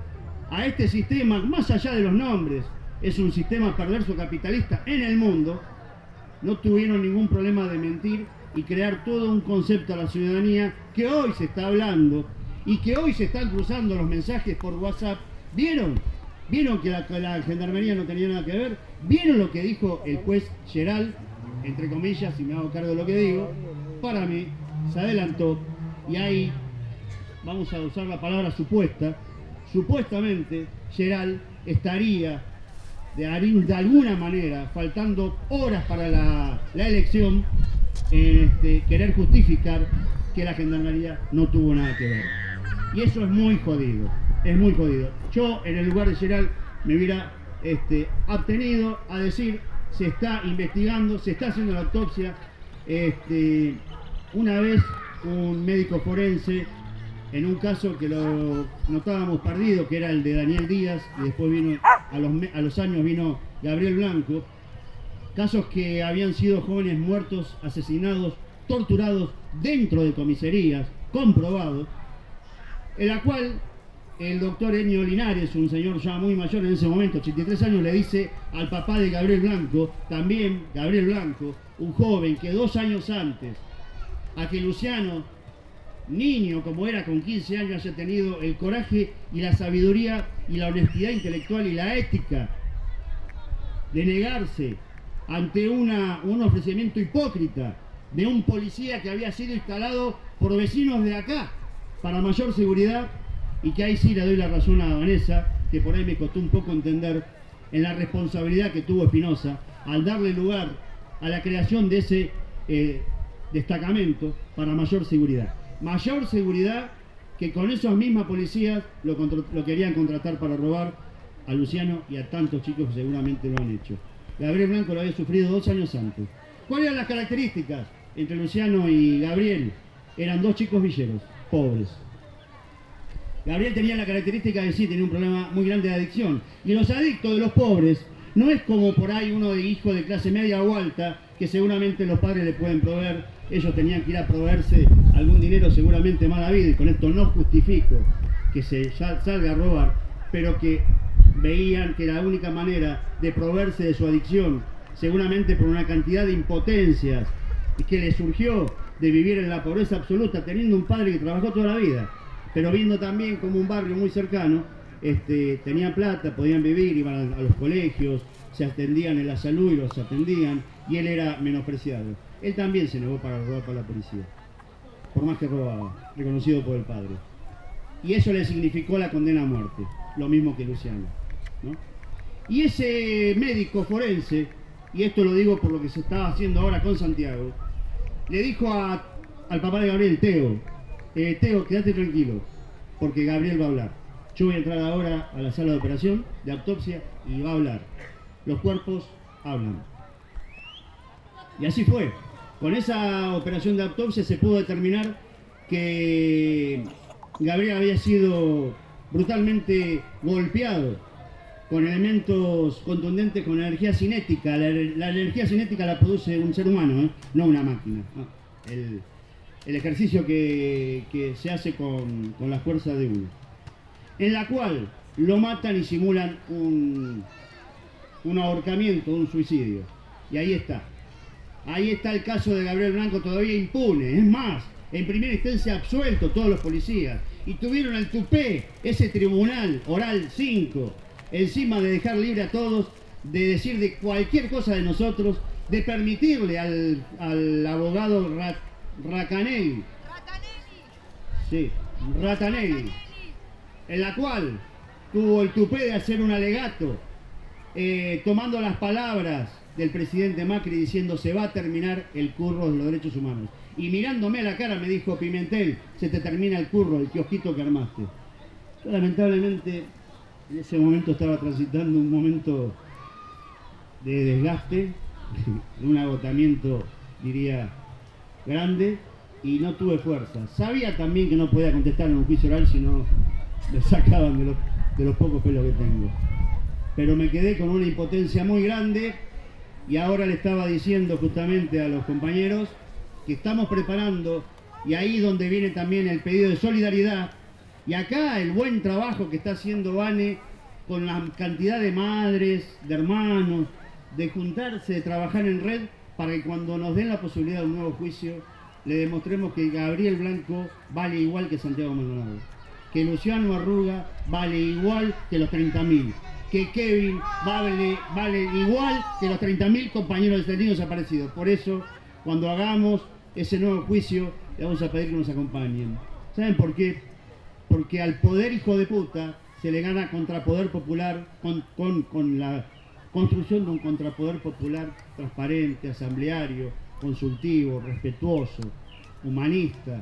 a este sistema, más allá de los nombres, es un sistema perverso capitalista en el mundo, no tuvieron ningún problema de mentir y crear todo un concepto a la ciudadanía que hoy se está hablando y que hoy se están cruzando los mensajes por WhatsApp. ¿Vieron? ¿Vieron que la, la gendarmería no tenía nada que ver? ¿Vieron lo que dijo el juez Geral, entre comillas, si me hago cargo de lo que digo? Para mí, se adelantó, y ahí vamos a usar la palabra supuesta, supuestamente Geral estaría de, de alguna manera, faltando horas para la, la elección, en este, querer justificar que la gendarmería no tuvo nada que ver. Y eso es muy jodido, es muy jodido. Yo, en el lugar de Geral, me hubiera este, abstenido a decir, se está investigando, se está haciendo la autopsia. Este, una vez un médico forense, en un caso que lo notábamos perdido, que era el de Daniel Díaz, y después vino, a los, a los años vino Gabriel Blanco, casos que habían sido jóvenes muertos, asesinados torturados dentro de comisarías, comprobados, en la cual el doctor Ennio Linares, un señor ya muy mayor en ese momento, ochenta y tres años, le dice al papá de Gabriel Blanco, también Gabriel Blanco, un joven que dos años antes, a que Luciano, niño como era con quince años, haya tenido el coraje y la sabiduría y la honestidad intelectual y la ética de negarse ante una, un ofrecimiento hipócrita de un policía que había sido instalado por vecinos de acá para mayor seguridad, y que ahí sí le doy la razón a Vanessa, que por ahí me costó un poco entender en la responsabilidad que tuvo Espinosa al darle lugar a la creación de ese eh, destacamento para mayor seguridad. Mayor seguridad que con esas mismas policías lo, lo querían contratar para robar a Luciano y a tantos chicos que seguramente lo han hecho. Gabriel Blanco lo había sufrido dos años antes. ¿Cuáles eran las características entre Luciano y Gabriel? Eran dos chicos villeros, pobres. Gabriel tenía la característica de sí, tenía un problema muy grande de adicción. Y los adictos de los pobres no es como por ahí uno de hijo de clase media o alta, que seguramente los padres le pueden proveer. Ellos tenían que ir a proveerse algún dinero seguramente mal habido, y con esto no justifico que se salga a robar, pero que veían que la única manera de proveerse de su adicción, seguramente por una cantidad de impotencias que le surgió de vivir en la pobreza absoluta, teniendo un padre que trabajó toda la vida, pero viendo también como un barrio muy cercano, este, tenían plata, podían vivir, iban a, a los colegios, se atendían en la salud y los atendían, y él era menospreciado. Él también se negó para robar para la policía, por más que robaba, reconocido por el padre. Y eso le significó la condena a muerte, lo mismo que Luciano, ¿no? Y ese médico forense, y esto lo digo por lo que se está haciendo ahora con Santiago, le dijo a, al papá de Gabriel, Teo, eh, Teo, quédate tranquilo, porque Gabriel va a hablar. Yo voy a entrar ahora a la sala de operación, de autopsia, y va a hablar. Los cuerpos hablan. Y así fue. Con esa operación de autopsia se pudo determinar que Gabriel había sido brutalmente golpeado con elementos contundentes, con energía cinética. La, la energía cinética la produce un ser humano, ¿eh? No una máquina. No. El, el ejercicio que, que se hace con, con la fuerza de uno. En la cual lo matan y simulan un, un ahorcamiento, un suicidio. Y ahí está. Ahí está el caso de Gabriel Blanco todavía impune. Es más, en primera instancia absuelto todos los policías. Y tuvieron el tupé, ese tribunal oral cinco, encima de dejar libre a todos, de decir de cualquier cosa de nosotros, de permitirle al, al abogado Rat, Racanelli, sí, Ratanelli, en la cual tuvo el tupé de hacer un alegato, eh, tomando las palabras del presidente Macri diciendo se va a terminar el curro de los derechos humanos. Y mirándome a la cara me dijo, Pimentel, se te termina el curro, el kiosquito que armaste. Yo lamentablemente en ese momento estaba transitando un momento de desgaste, de un agotamiento, diría, grande, y no tuve fuerza. Sabía también que no podía contestar en un juicio oral si no me sacaban de los, de los pocos pelos que tengo. Pero me quedé con una impotencia muy grande, y ahora le estaba diciendo justamente a los compañeros que estamos preparando, y ahí donde viene también el pedido de solidaridad, y acá el buen trabajo que está haciendo Vane con la cantidad de madres, de hermanos, de juntarse, de trabajar en red, para que cuando nos den la posibilidad de un nuevo juicio, le demostremos que Gabriel Blanco vale igual que Santiago Maldonado, que Luciano Arruga vale igual que los treinta mil, que Kevin vale, vale igual que los treinta mil compañeros detenidos desaparecidos. Por eso, cuando hagamos ese nuevo juicio, le vamos a pedir que nos acompañen. ¿Saben por qué? Porque al poder hijo de puta se le gana contrapoder popular con, con, con la construcción de un contrapoder popular transparente, asambleario, consultivo, respetuoso, humanista.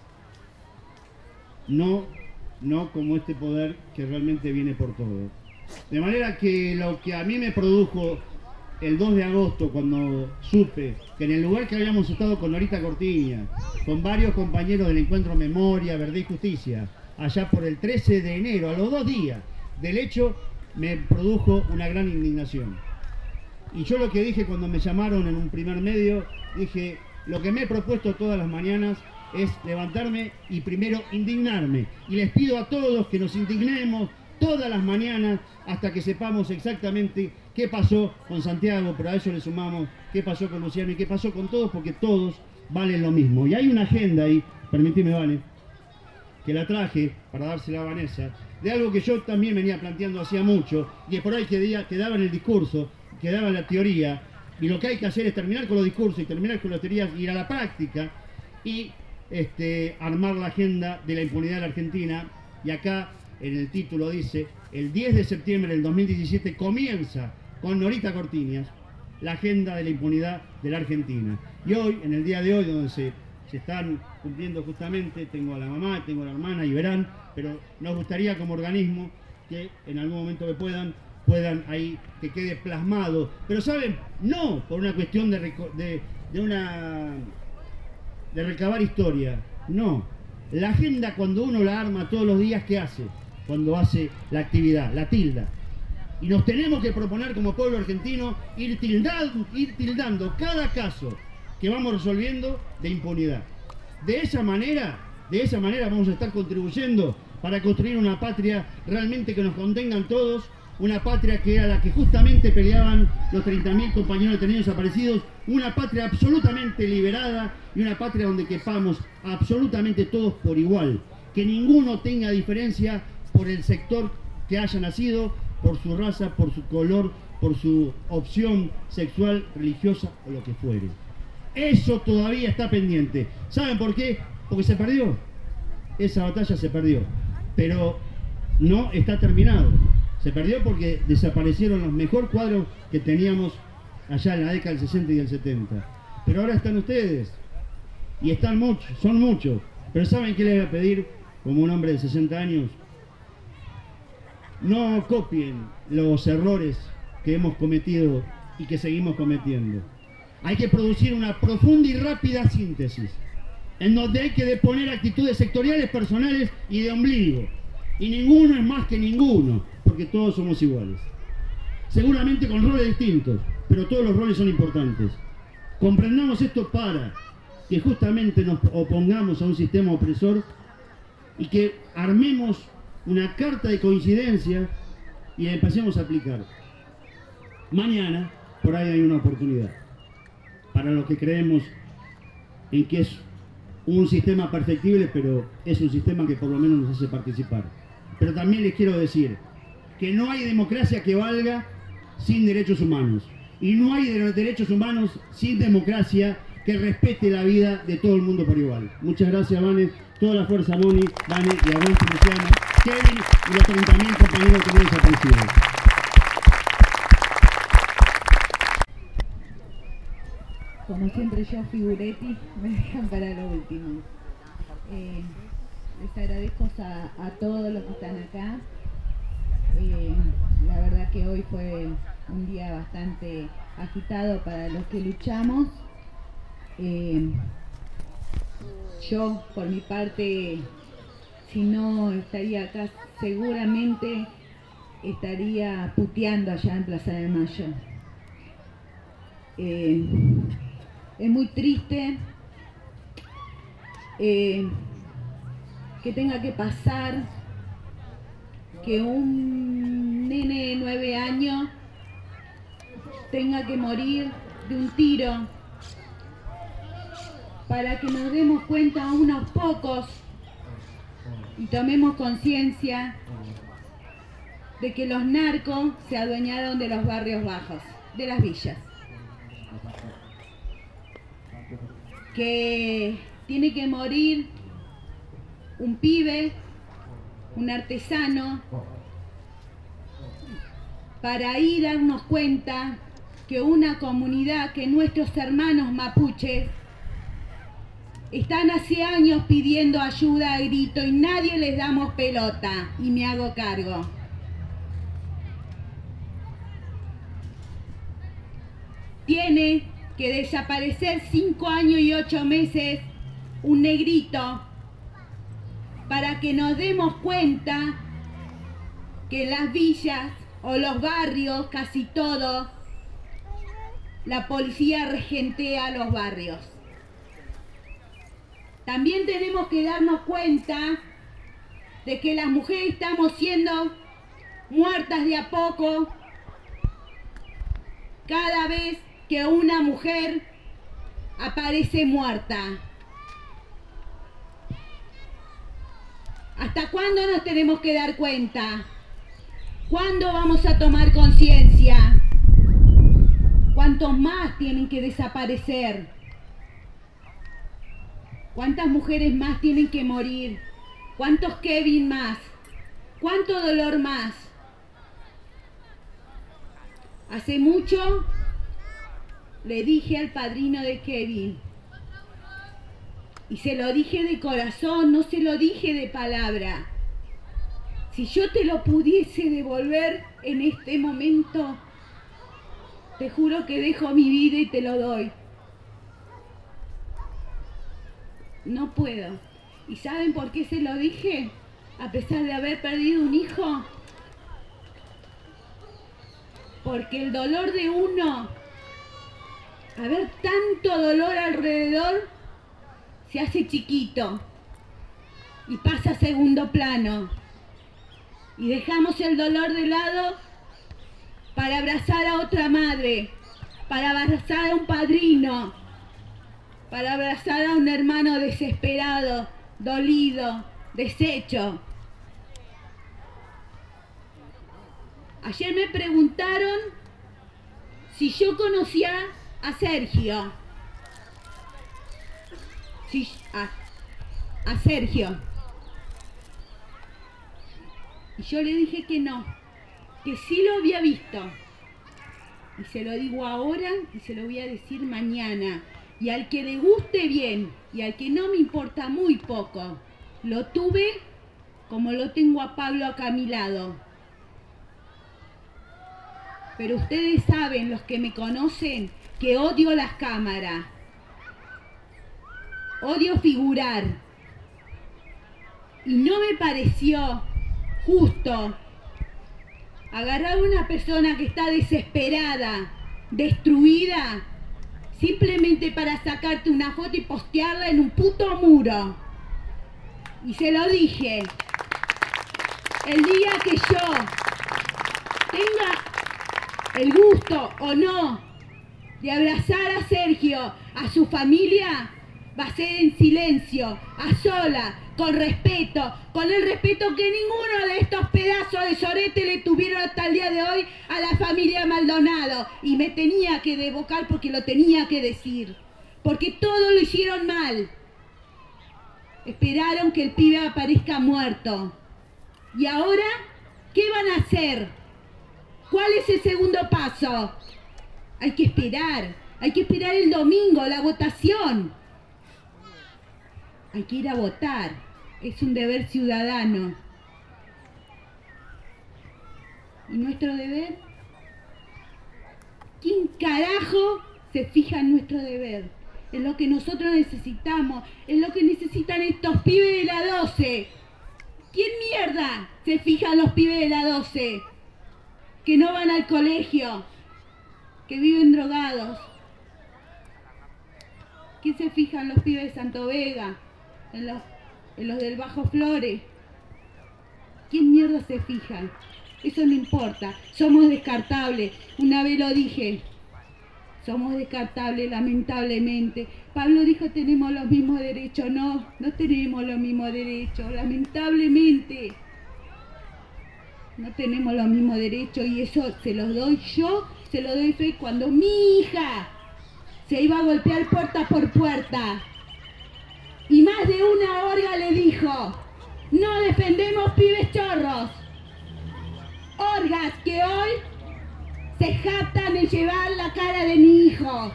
No, no como este poder que realmente viene por todo. De manera que lo que a mí me produjo el dos de agosto, cuando supe que en el lugar que habíamos estado con Norita Cortiña, con varios compañeros del encuentro Memoria, Verdad y Justicia, allá por el trece de enero, a los dos días del hecho, me produjo una gran indignación. Y yo lo que dije cuando me llamaron en un primer medio, dije, lo que me he propuesto todas las mañanas es levantarme y primero indignarme. Y les pido a todos que nos indignemos todas las mañanas hasta que sepamos exactamente qué pasó con Santiago, pero a eso le sumamos qué pasó con Luciano y qué pasó con todos, porque todos valen lo mismo. Y hay una agenda ahí, permíteme, Vane, que la traje para dársela a Vanessa, de algo que yo también venía planteando hacía mucho, y por ahí quedaba, quedaba en el discurso, quedaba en la teoría, y lo que hay que hacer es terminar con los discursos y terminar con las teorías, ir a la práctica y este, armar la agenda de la impunidad en la Argentina. Y acá en el título dice, el diez de septiembre del dos mil diecisiete comienza con Norita Cortiñas la agenda de la impunidad de la Argentina. Y hoy, en el día de hoy, donde se, se están cumpliendo justamente, tengo a la mamá, tengo a la hermana y verán, pero nos gustaría como organismo que en algún momento que puedan, puedan ahí, que quede plasmado. Pero ¿saben? No por una cuestión de, de, de una de recabar historia, no. La agenda, cuando uno la arma todos los días, ¿qué hace? Cuando hace la actividad, la tilda. Y nos tenemos que proponer como pueblo argentino ir tildando, ir tildando cada caso que vamos resolviendo de impunidad. De esa manera, de esa manera vamos a estar contribuyendo para construir una patria realmente que nos contengan todos, una patria que era la que justamente peleaban los treinta mil compañeros detenidos desaparecidos, una patria absolutamente liberada y una patria donde quepamos absolutamente todos por igual, que ninguno tenga diferencia por el sector que haya nacido, por su raza, por su color, por su opción sexual, religiosa o lo que fuere. Eso todavía está pendiente. ¿Saben por qué? Porque se perdió. Esa batalla se perdió. Pero no está terminado. Se perdió porque desaparecieron los mejores cuadros que teníamos allá en la década del sesenta y del setenta. Pero ahora están ustedes. Y están muchos, son muchos. Pero ¿saben qué les voy a pedir como un hombre de sesenta años? No copien los errores que hemos cometido y que seguimos cometiendo. Hay que producir una profunda y rápida síntesis, en donde hay que deponer actitudes sectoriales, personales y de ombligo. Y ninguno es más que ninguno, porque todos somos iguales. Seguramente con roles distintos, pero todos los roles son importantes. Comprendamos esto para que justamente nos opongamos a un sistema opresor y que armemos una carta de coincidencia y la empecemos a aplicar. Mañana, por ahí hay una oportunidad. Para los que creemos en que es un sistema perfectible, pero es un sistema que por lo menos nos hace participar. Pero también les quiero decir que no hay democracia que valga sin derechos humanos. Y no hay derechos humanos sin democracia que respete la vida de todo el mundo por igual. Muchas gracias, Vane, toda la fuerza, Moni, Vane y aguante Luciano, Kevin y los treinta mil compañeros que tienen desaparecidos. Como siempre yo, figuretti, me dejan para lo último. Eh, les agradezco a, a todos los que están acá. Eh, la verdad que hoy fue un día bastante agitado para los que luchamos. Eh, yo, por mi parte, si no estaría acá, seguramente estaría puteando allá en Plaza de Mayo. Eh, es muy triste eh, que tenga que pasar que un nene de nueve años tenga que morir de un tiro para que nos demos cuenta a unos pocos y tomemos conciencia de que los narcos se adueñaron de los barrios bajos, de las villas. Que tiene que morir un pibe, un artesano, para ahí darnos cuenta que una comunidad, que nuestros hermanos mapuches están hace años pidiendo ayuda a grito y nadie les damos pelota, y me hago cargo. Tiene que desaparecer cinco años y ocho meses un negrito para que nos demos cuenta que en las villas o los barrios, casi todo, la policía regentea los barrios. También tenemos que darnos cuenta de que las mujeres estamos siendo muertas de a poco cada vez que una mujer aparece muerta. ¿Hasta cuándo nos tenemos que dar cuenta? ¿Cuándo vamos a tomar conciencia? ¿Cuántos más tienen que desaparecer? ¿Cuántas mujeres más tienen que morir? ¿Cuántos Kevin más? ¿Cuánto dolor más? Hace mucho le dije al padrino de Kevin, y se lo dije de corazón, no se lo dije de palabra. Si yo te lo pudiese devolver en este momento, te juro que dejo mi vida y te lo doy. No puedo. ¿Y saben por qué se lo dije? A pesar de haber perdido un hijo. Porque el dolor de uno, haber tanto dolor alrededor, se hace chiquito y pasa a segundo plano. Y dejamos el dolor de lado para abrazar a otra madre, para abrazar a un padrino, para abrazar a un hermano desesperado, dolido, deshecho. Ayer me preguntaron si yo conocía a Sergio. Sí, a, a Sergio. Y yo le dije que no, que sí lo había visto. Y se lo digo ahora y se lo voy a decir mañana. Y al que le guste bien y al que no me importa muy poco, lo tuve como lo tengo a Pablo acá a mi lado. Pero ustedes saben, los que me conocen, que odio las cámaras. Odio figurar. Y no me pareció justo agarrar a una persona que está desesperada, destruida, simplemente para sacarte una foto y postearla en un puto muro. Y se lo dije. El día que yo tenga el gusto o no de abrazar a Sergio, a su familia, va a ser en silencio, a sola, con respeto, con el respeto que ninguno de estos pedazos de sorete le tuvieron hasta el día de hoy a la familia Maldonado. Y me tenía que devocar porque lo tenía que decir, porque todo lo hicieron mal. Esperaron que el pibe aparezca muerto. ¿Y ahora qué van a hacer? ¿Cuál es el segundo paso? Hay que esperar, hay que esperar el domingo, la votación. Hay que ir a votar, es un deber ciudadano. ¿Y nuestro deber? ¿Quién carajo se fija en nuestro deber? En lo que nosotros necesitamos, en lo que necesitan estos pibes de la doce. ¿Quién mierda se fija en los pibes de la doce? Que no van al colegio, que viven drogados. ¿Quién se fija en los pibes de Santo Vega? En los, en los del Bajo Flores. ¿Quién mierda se fija? Eso no importa. Somos descartables. Una vez lo dije. Somos descartables, lamentablemente. Pablo dijo tenemos los mismos derechos. No, no tenemos los mismos derechos. Lamentablemente. No tenemos los mismos derechos y eso se los doy yo, se lo doy fe cuando mi hija se iba a golpear puerta por puerta. Y más de una orga le dijo, no defendemos pibes chorros. Orgas que hoy se jactan en llevar la cara de mi hijo.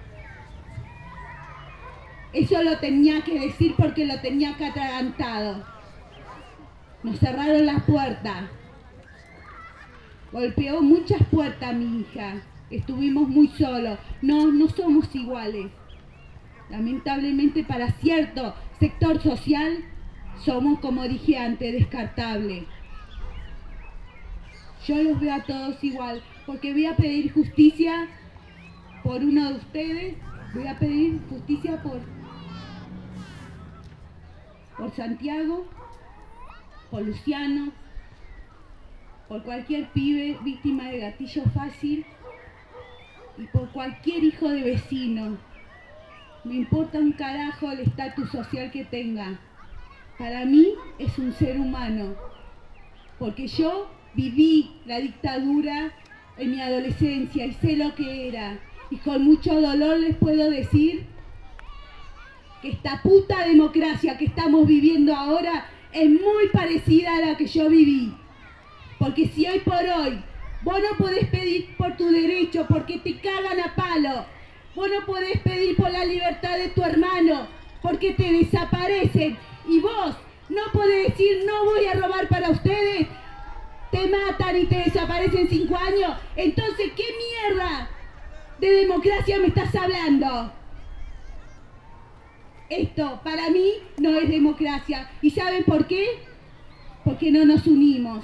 Eso lo tenía que decir porque lo tenía que atragantado. Nos cerraron las puertas. Golpeó muchas puertas mi hija. Estuvimos muy solos. No, no somos iguales. Lamentablemente para cierto sector social somos, como dije antes, descartables. Yo los veo a todos igual, porque voy a pedir justicia por uno de ustedes, voy a pedir justicia por por Santiago, por Luciano, por cualquier pibe víctima de gatillo fácil y por cualquier hijo de vecino. Me importa un carajo el estatus social que tenga. Para mí es un ser humano, porque yo viví la dictadura en mi adolescencia y sé lo que era. Y con mucho dolor les puedo decir que esta puta democracia que estamos viviendo ahora es muy parecida a la que yo viví. Porque si hoy por hoy vos no podés pedir por tu derecho porque te cagan a palo, vos no podés pedir por la libertad de tu hermano porque te desaparecen, y vos no podés decir no voy a robar para ustedes, te matan y te desaparecen cinco años, entonces ¿qué mierda de democracia me estás hablando? Esto para mí no es democracia. ¿Y saben por qué? Porque no nos unimos.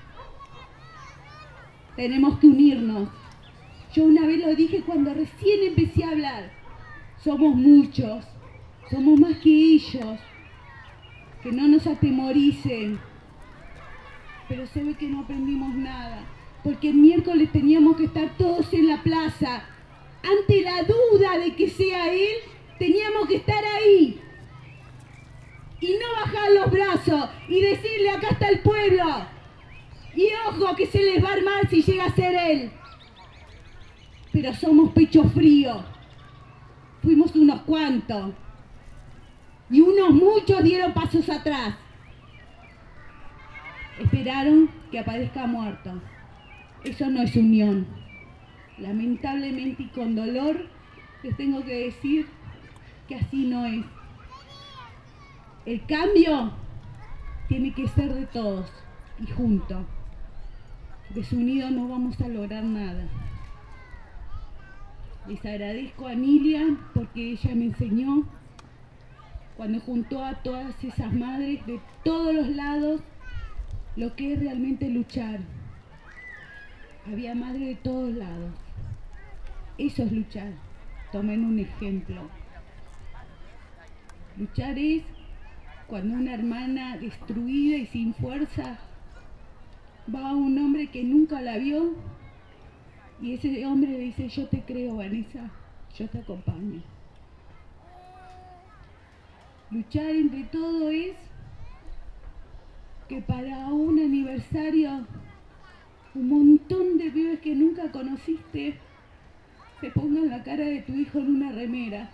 Tenemos que unirnos. Yo una vez lo dije cuando recién empecé a hablar. Somos muchos, somos más que ellos. Que no nos atemoricen. Pero se ve que no aprendimos nada. Porque el miércoles teníamos que estar todos en la plaza. Ante la duda de que sea él, teníamos que estar ahí. Y no bajar los brazos y decirle acá está el pueblo. Y ojo que se les va a armar si llega a ser él. Pero somos pecho frío. Fuimos unos cuantos. Y unos muchos dieron pasos atrás. Esperaron que aparezca muerto. Eso no es unión. Lamentablemente y con dolor les tengo que decir que así no es. El cambio tiene que ser de todos y juntos. Desunidos no vamos a lograr nada. Les agradezco a Emilia porque ella me enseñó cuando juntó a todas esas madres de todos los lados lo que es realmente luchar. Había madres de todos lados. Eso es luchar. Tomen un ejemplo. Luchar es cuando una hermana destruida y sin fuerza va a un hombre que nunca la vio y ese hombre le dice: yo te creo, Vanessa, yo te acompaño. Luchar entre todo es que para un aniversario un montón de pibes que nunca conociste se pongan la cara de tu hijo en una remera.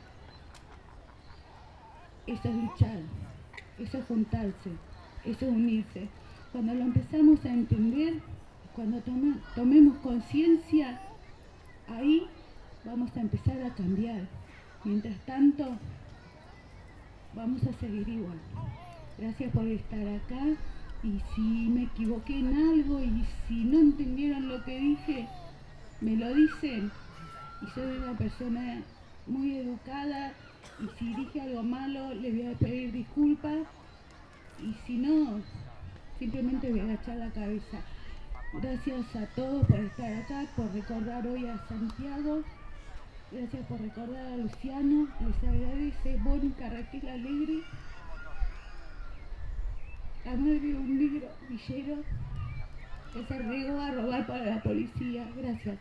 Eso es luchar, eso es juntarse, eso es unirse. Cuando lo empezamos a entender, cuando toma, tomemos conciencia, ahí vamos a empezar a cambiar. Mientras tanto, vamos a seguir igual. Gracias por estar acá, y si me equivoqué en algo y si no entendieron lo que dije, me lo dicen. Y soy una persona muy educada, y si dije algo malo les voy a pedir disculpas, y si no, simplemente voy a agachar la cabeza. Gracias a todos por estar acá, por recordar hoy a Santiago, gracias por recordar a Luciano, les agradece Mónica Raquel Alegre, la madre de un negro villero que se negó a robar para la policía. Gracias.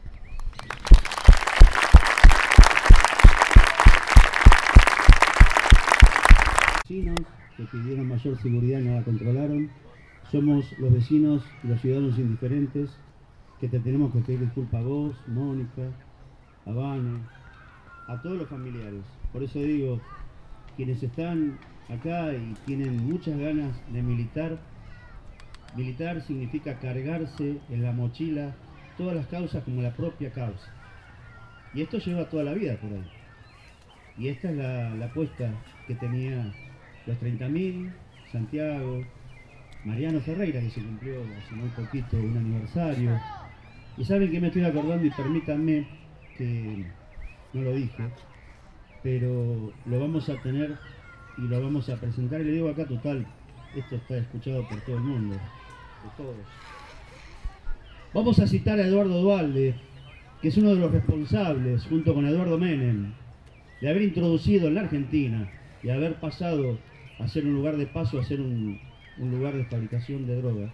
Vecinos que pidieron mayor seguridad y no la controlaron. Somos los vecinos y los ciudadanos indiferentes que te tenemos que pedir disculpas a vos, Mónica, a Vane, a todos los familiares. Por eso digo, quienes están acá y tienen muchas ganas de militar, militar significa cargarse en la mochila todas las causas como la propia causa. Y esto lleva toda la vida por ahí. Y esta es la, la apuesta que tenía los treinta mil, Santiago, Mariano Ferreira, que se cumplió hace muy poquito un aniversario. Y saben que me estoy acordando, y permítanme que no lo dije, pero lo vamos a tener y lo vamos a presentar. Y le digo acá, total, esto está escuchado por todo el mundo, por todos. Vamos a citar a Eduardo Duhalde, que es uno de los responsables, junto con Eduardo Menem, de haber introducido en la Argentina y haber pasado a ser un lugar de paso, a ser un, un lugar de fabricación de drogas.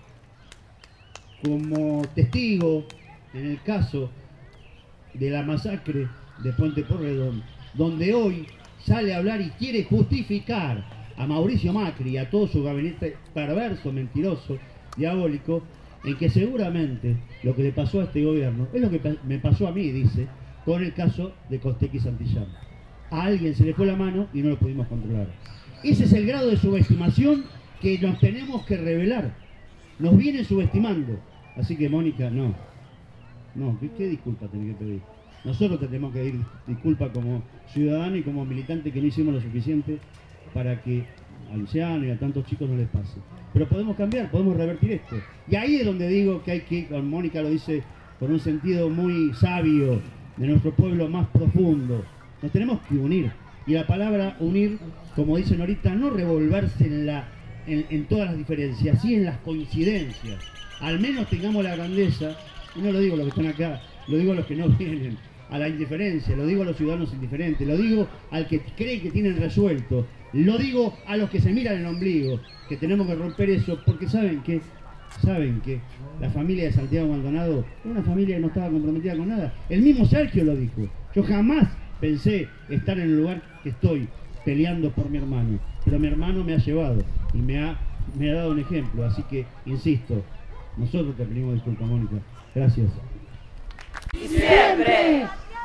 Como testigo en el caso de la masacre de Puente Porredón, donde hoy sale a hablar y quiere justificar a Mauricio Macri y a todo su gabinete perverso, mentiroso, diabólico, en que seguramente lo que le pasó a este gobierno es lo que me pasó a mí, dice, con el caso de Costec y Santillán. A alguien se le fue la mano y no lo pudimos controlar. Ese es el grado de subestimación que nos tenemos que revelar. Nos vienen subestimando. Así que, Mónica, no. No, ¿qué, qué disculpa tenés que pedir? Nosotros te tenemos que pedir disculpas como ciudadano y como militante que no hicimos lo suficiente para que a Luciano y a tantos chicos no les pase. Pero podemos cambiar, podemos revertir esto. Y ahí es donde digo que hay que, con Mónica lo dice con un sentido muy sabio, de nuestro pueblo más profundo. Nos tenemos que unir. Y la palabra unir, como dicen ahorita, no revolverse en, la, en, en todas las diferencias, sí en las coincidencias. Al menos tengamos la grandeza, y no lo digo a los que están acá, lo digo a los que no vienen, a la indiferencia, lo digo a los ciudadanos indiferentes, lo digo al que cree que tienen resuelto, lo digo a los que se miran el ombligo, que tenemos que romper eso, porque saben que, saben que la familia de Santiago Maldonado era una familia que no estaba comprometida con nada. El mismo Sergio lo dijo. Yo jamás pensé estar en el lugar que estoy, peleando por mi hermano, pero mi hermano me ha llevado y me ha, me ha dado un ejemplo, así que, insisto, nosotros te pedimos disculpas, Mónica. Gracias. Y siempre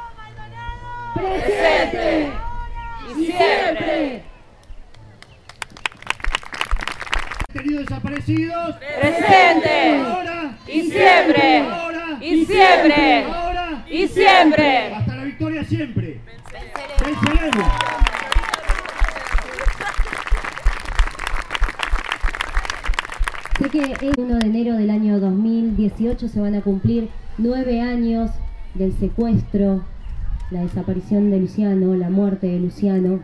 presente y siempre Tenido desaparecidos presente ahora y siempre ahora y siempre ahora y siempre hasta la victoria siempre. Venceremos. Sé que el uno de enero del año dos mil dieciocho se van a cumplir nueve años del secuestro, la desaparición de Luciano, la muerte de Luciano.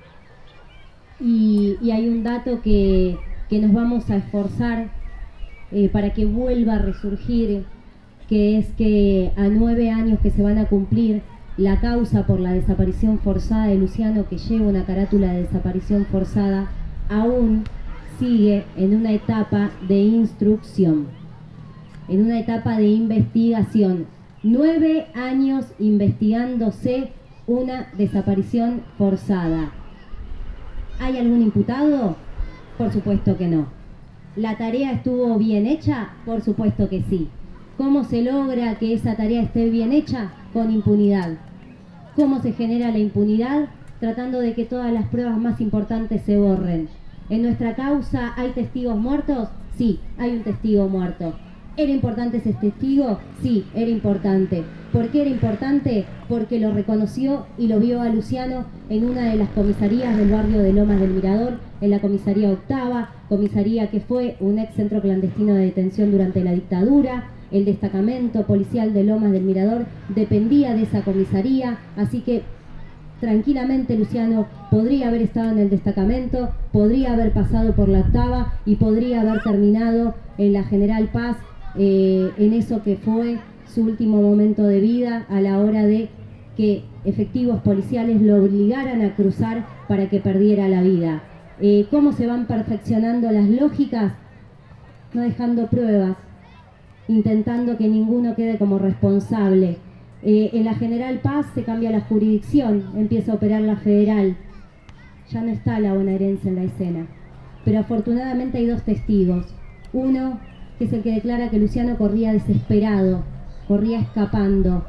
Y, y hay un dato que, que nos vamos a esforzar eh, para que vuelva a resurgir, que es que a nueve años que se van a cumplir, la causa por la desaparición forzada de Luciano, que lleva una carátula de desaparición forzada, aún sigue en una etapa de instrucción, en una etapa de investigación. Nueve años investigándose una desaparición forzada. ¿Hay algún imputado? Por supuesto que no. ¿La tarea estuvo bien hecha? Por supuesto que sí. ¿Cómo se logra que esa tarea esté bien hecha? Con impunidad. ¿Cómo se genera la impunidad? Tratando de que todas las pruebas más importantes se borren. ¿En nuestra causa hay testigos muertos? Sí, hay un testigo muerto. ¿Era importante ese testigo? Sí, era importante. ¿Por qué era importante? Porque lo reconoció y lo vio a Luciano en una de las comisarías del barrio de Lomas del Mirador, en la comisaría octava, comisaría que fue un ex centro clandestino de detención durante la dictadura. El destacamento policial de Lomas del Mirador dependía de esa comisaría, así que tranquilamente Luciano podría haber estado en el destacamento, podría haber pasado por la octava y podría haber terminado en la General Paz, eh, en eso que fue su último momento de vida, a la hora de que efectivos policiales lo obligaran a cruzar para que perdiera la vida. Eh, ¿Cómo se van perfeccionando las lógicas? No dejando pruebas, intentando que ninguno quede como responsable. Eh, en la General Paz se cambia la jurisdicción, empieza a operar la federal. Ya no está la bonaerense en la escena. Pero afortunadamente hay dos testigos. Uno, que es el que declara que Luciano corría desesperado, corría escapando.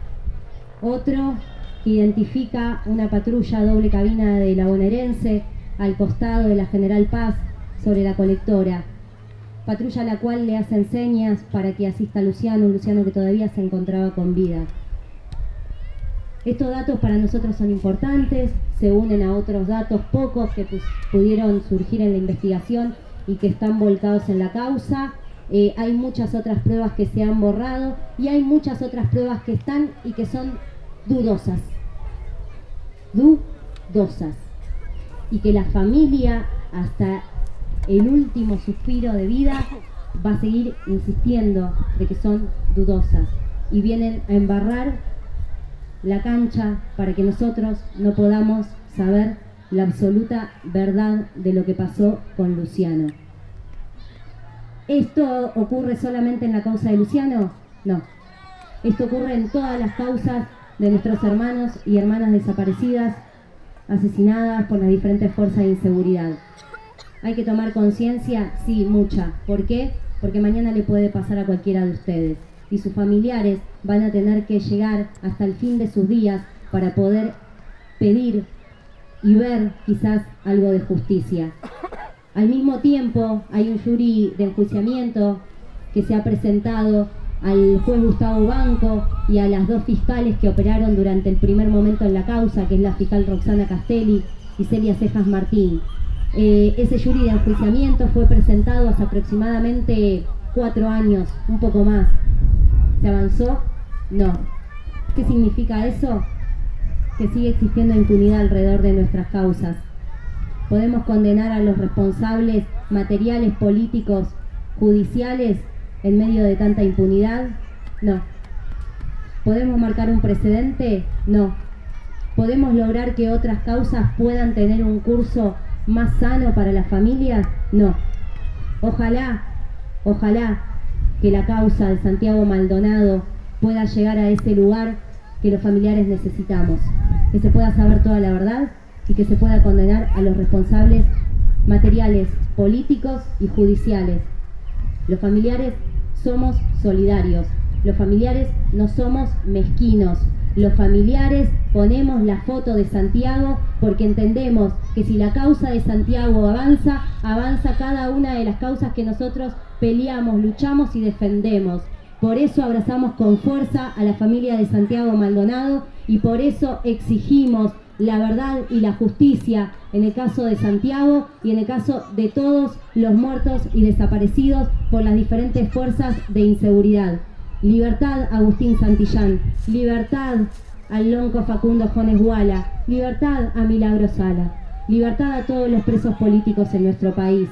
Otro, que identifica una patrulla doble cabina de la bonaerense al costado de la General Paz sobre la colectora. Patrulla a la cual le hacen señas para que asista a Luciano, un Luciano que todavía se encontraba con vida. Estos datos para nosotros son importantes, se unen a otros datos pocos que pues, pudieron surgir en la investigación y que están volcados en la causa. Eh, hay muchas otras pruebas que se han borrado y hay muchas otras pruebas que están y que son dudosas. Dudosas. Y que la familia, hasta el último suspiro de vida, va a seguir insistiendo de que son dudosas y vienen a embarrar la cancha para que nosotros no podamos saber la absoluta verdad de lo que pasó con Luciano. ¿Esto ocurre solamente en la causa de Luciano? No. Esto ocurre en todas las causas de nuestros hermanos y hermanas desaparecidas, asesinadas por las diferentes fuerzas de inseguridad. ¿Hay que tomar conciencia? Sí, mucha. ¿Por qué? Porque mañana le puede pasar a cualquiera de ustedes. Y sus familiares van a tener que llegar hasta el fin de sus días para poder pedir y ver quizás algo de justicia. Al mismo tiempo, hay un jury de enjuiciamiento que se ha presentado al juez Gustavo Banco y a las dos fiscales que operaron durante el primer momento en la causa, que es la fiscal Roxana Castelli y Celia Cejas Martín. Eh, ese jury de enjuiciamiento fue presentado hace aproximadamente cuatro años, un poco más. ¿Se avanzó? No. ¿Qué significa eso? Que sigue existiendo impunidad alrededor de nuestras causas. ¿Podemos condenar a los responsables materiales, políticos, judiciales en medio de tanta impunidad? No. ¿Podemos marcar un precedente? No. ¿Podemos lograr que otras causas puedan tener un curso más sano para las familias? No. Ojalá, ojalá que la causa de Santiago Maldonado pueda llegar a ese lugar que los familiares necesitamos, que se pueda saber toda la verdad y que se pueda condenar a los responsables materiales, políticos y judiciales. Los familiares somos solidarios, los familiares no somos mezquinos, los familiares ponemos la foto de Santiago porque entendemos que si la causa de Santiago avanza, avanza cada una de las causas que nosotros peleamos, luchamos y defendemos. Por eso abrazamos con fuerza a la familia de Santiago Maldonado y por eso exigimos la verdad y la justicia en el caso de Santiago y en el caso de todos los muertos y desaparecidos por las diferentes fuerzas de inseguridad. Libertad a Agustín Santillán, libertad al lonco Facundo Jones Guala, libertad a Milagro Sala, libertad a todos los presos políticos en nuestro país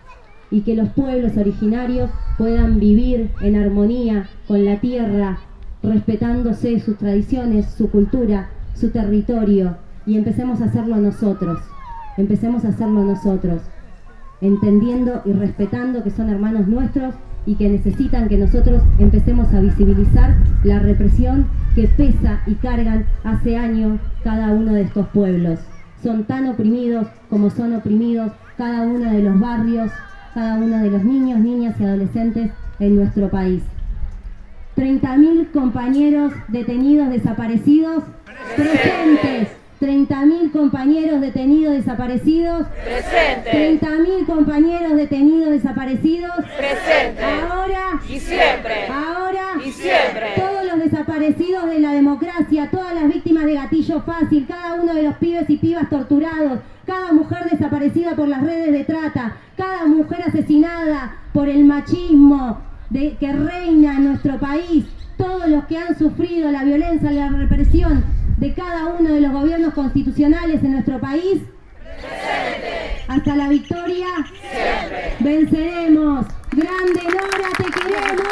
y que los pueblos originarios puedan vivir en armonía con la tierra, respetándose sus tradiciones, su cultura, su territorio, y empecemos a hacerlo nosotros, empecemos a hacerlo nosotros, entendiendo y respetando que son hermanos nuestros y que necesitan que nosotros empecemos a visibilizar la represión que pesa y cargan hace años cada uno de estos pueblos. Son tan oprimidos como son oprimidos cada uno de los barrios, cada uno de los niños, niñas y adolescentes en nuestro país. treinta mil compañeros detenidos desaparecidos presentes. treinta mil compañeros detenidos desaparecidos Presente. treinta mil compañeros detenidos desaparecidos Presente. ahora Y siempre. ahora Y siempre. todos los desaparecidos de la democracia, todas las víctimas de gatillo fácil, cada uno de los pibes y pibas torturados, cada mujer desaparecida por las redes de trata, cada mujer asesinada por el machismo de, que reina en nuestro país, todos los que han sufrido la violencia, la represión de cada uno de los gobiernos constitucionales en nuestro país. Presente. Hasta la victoria. Siempre. Venceremos. Grande Nora, te queremos.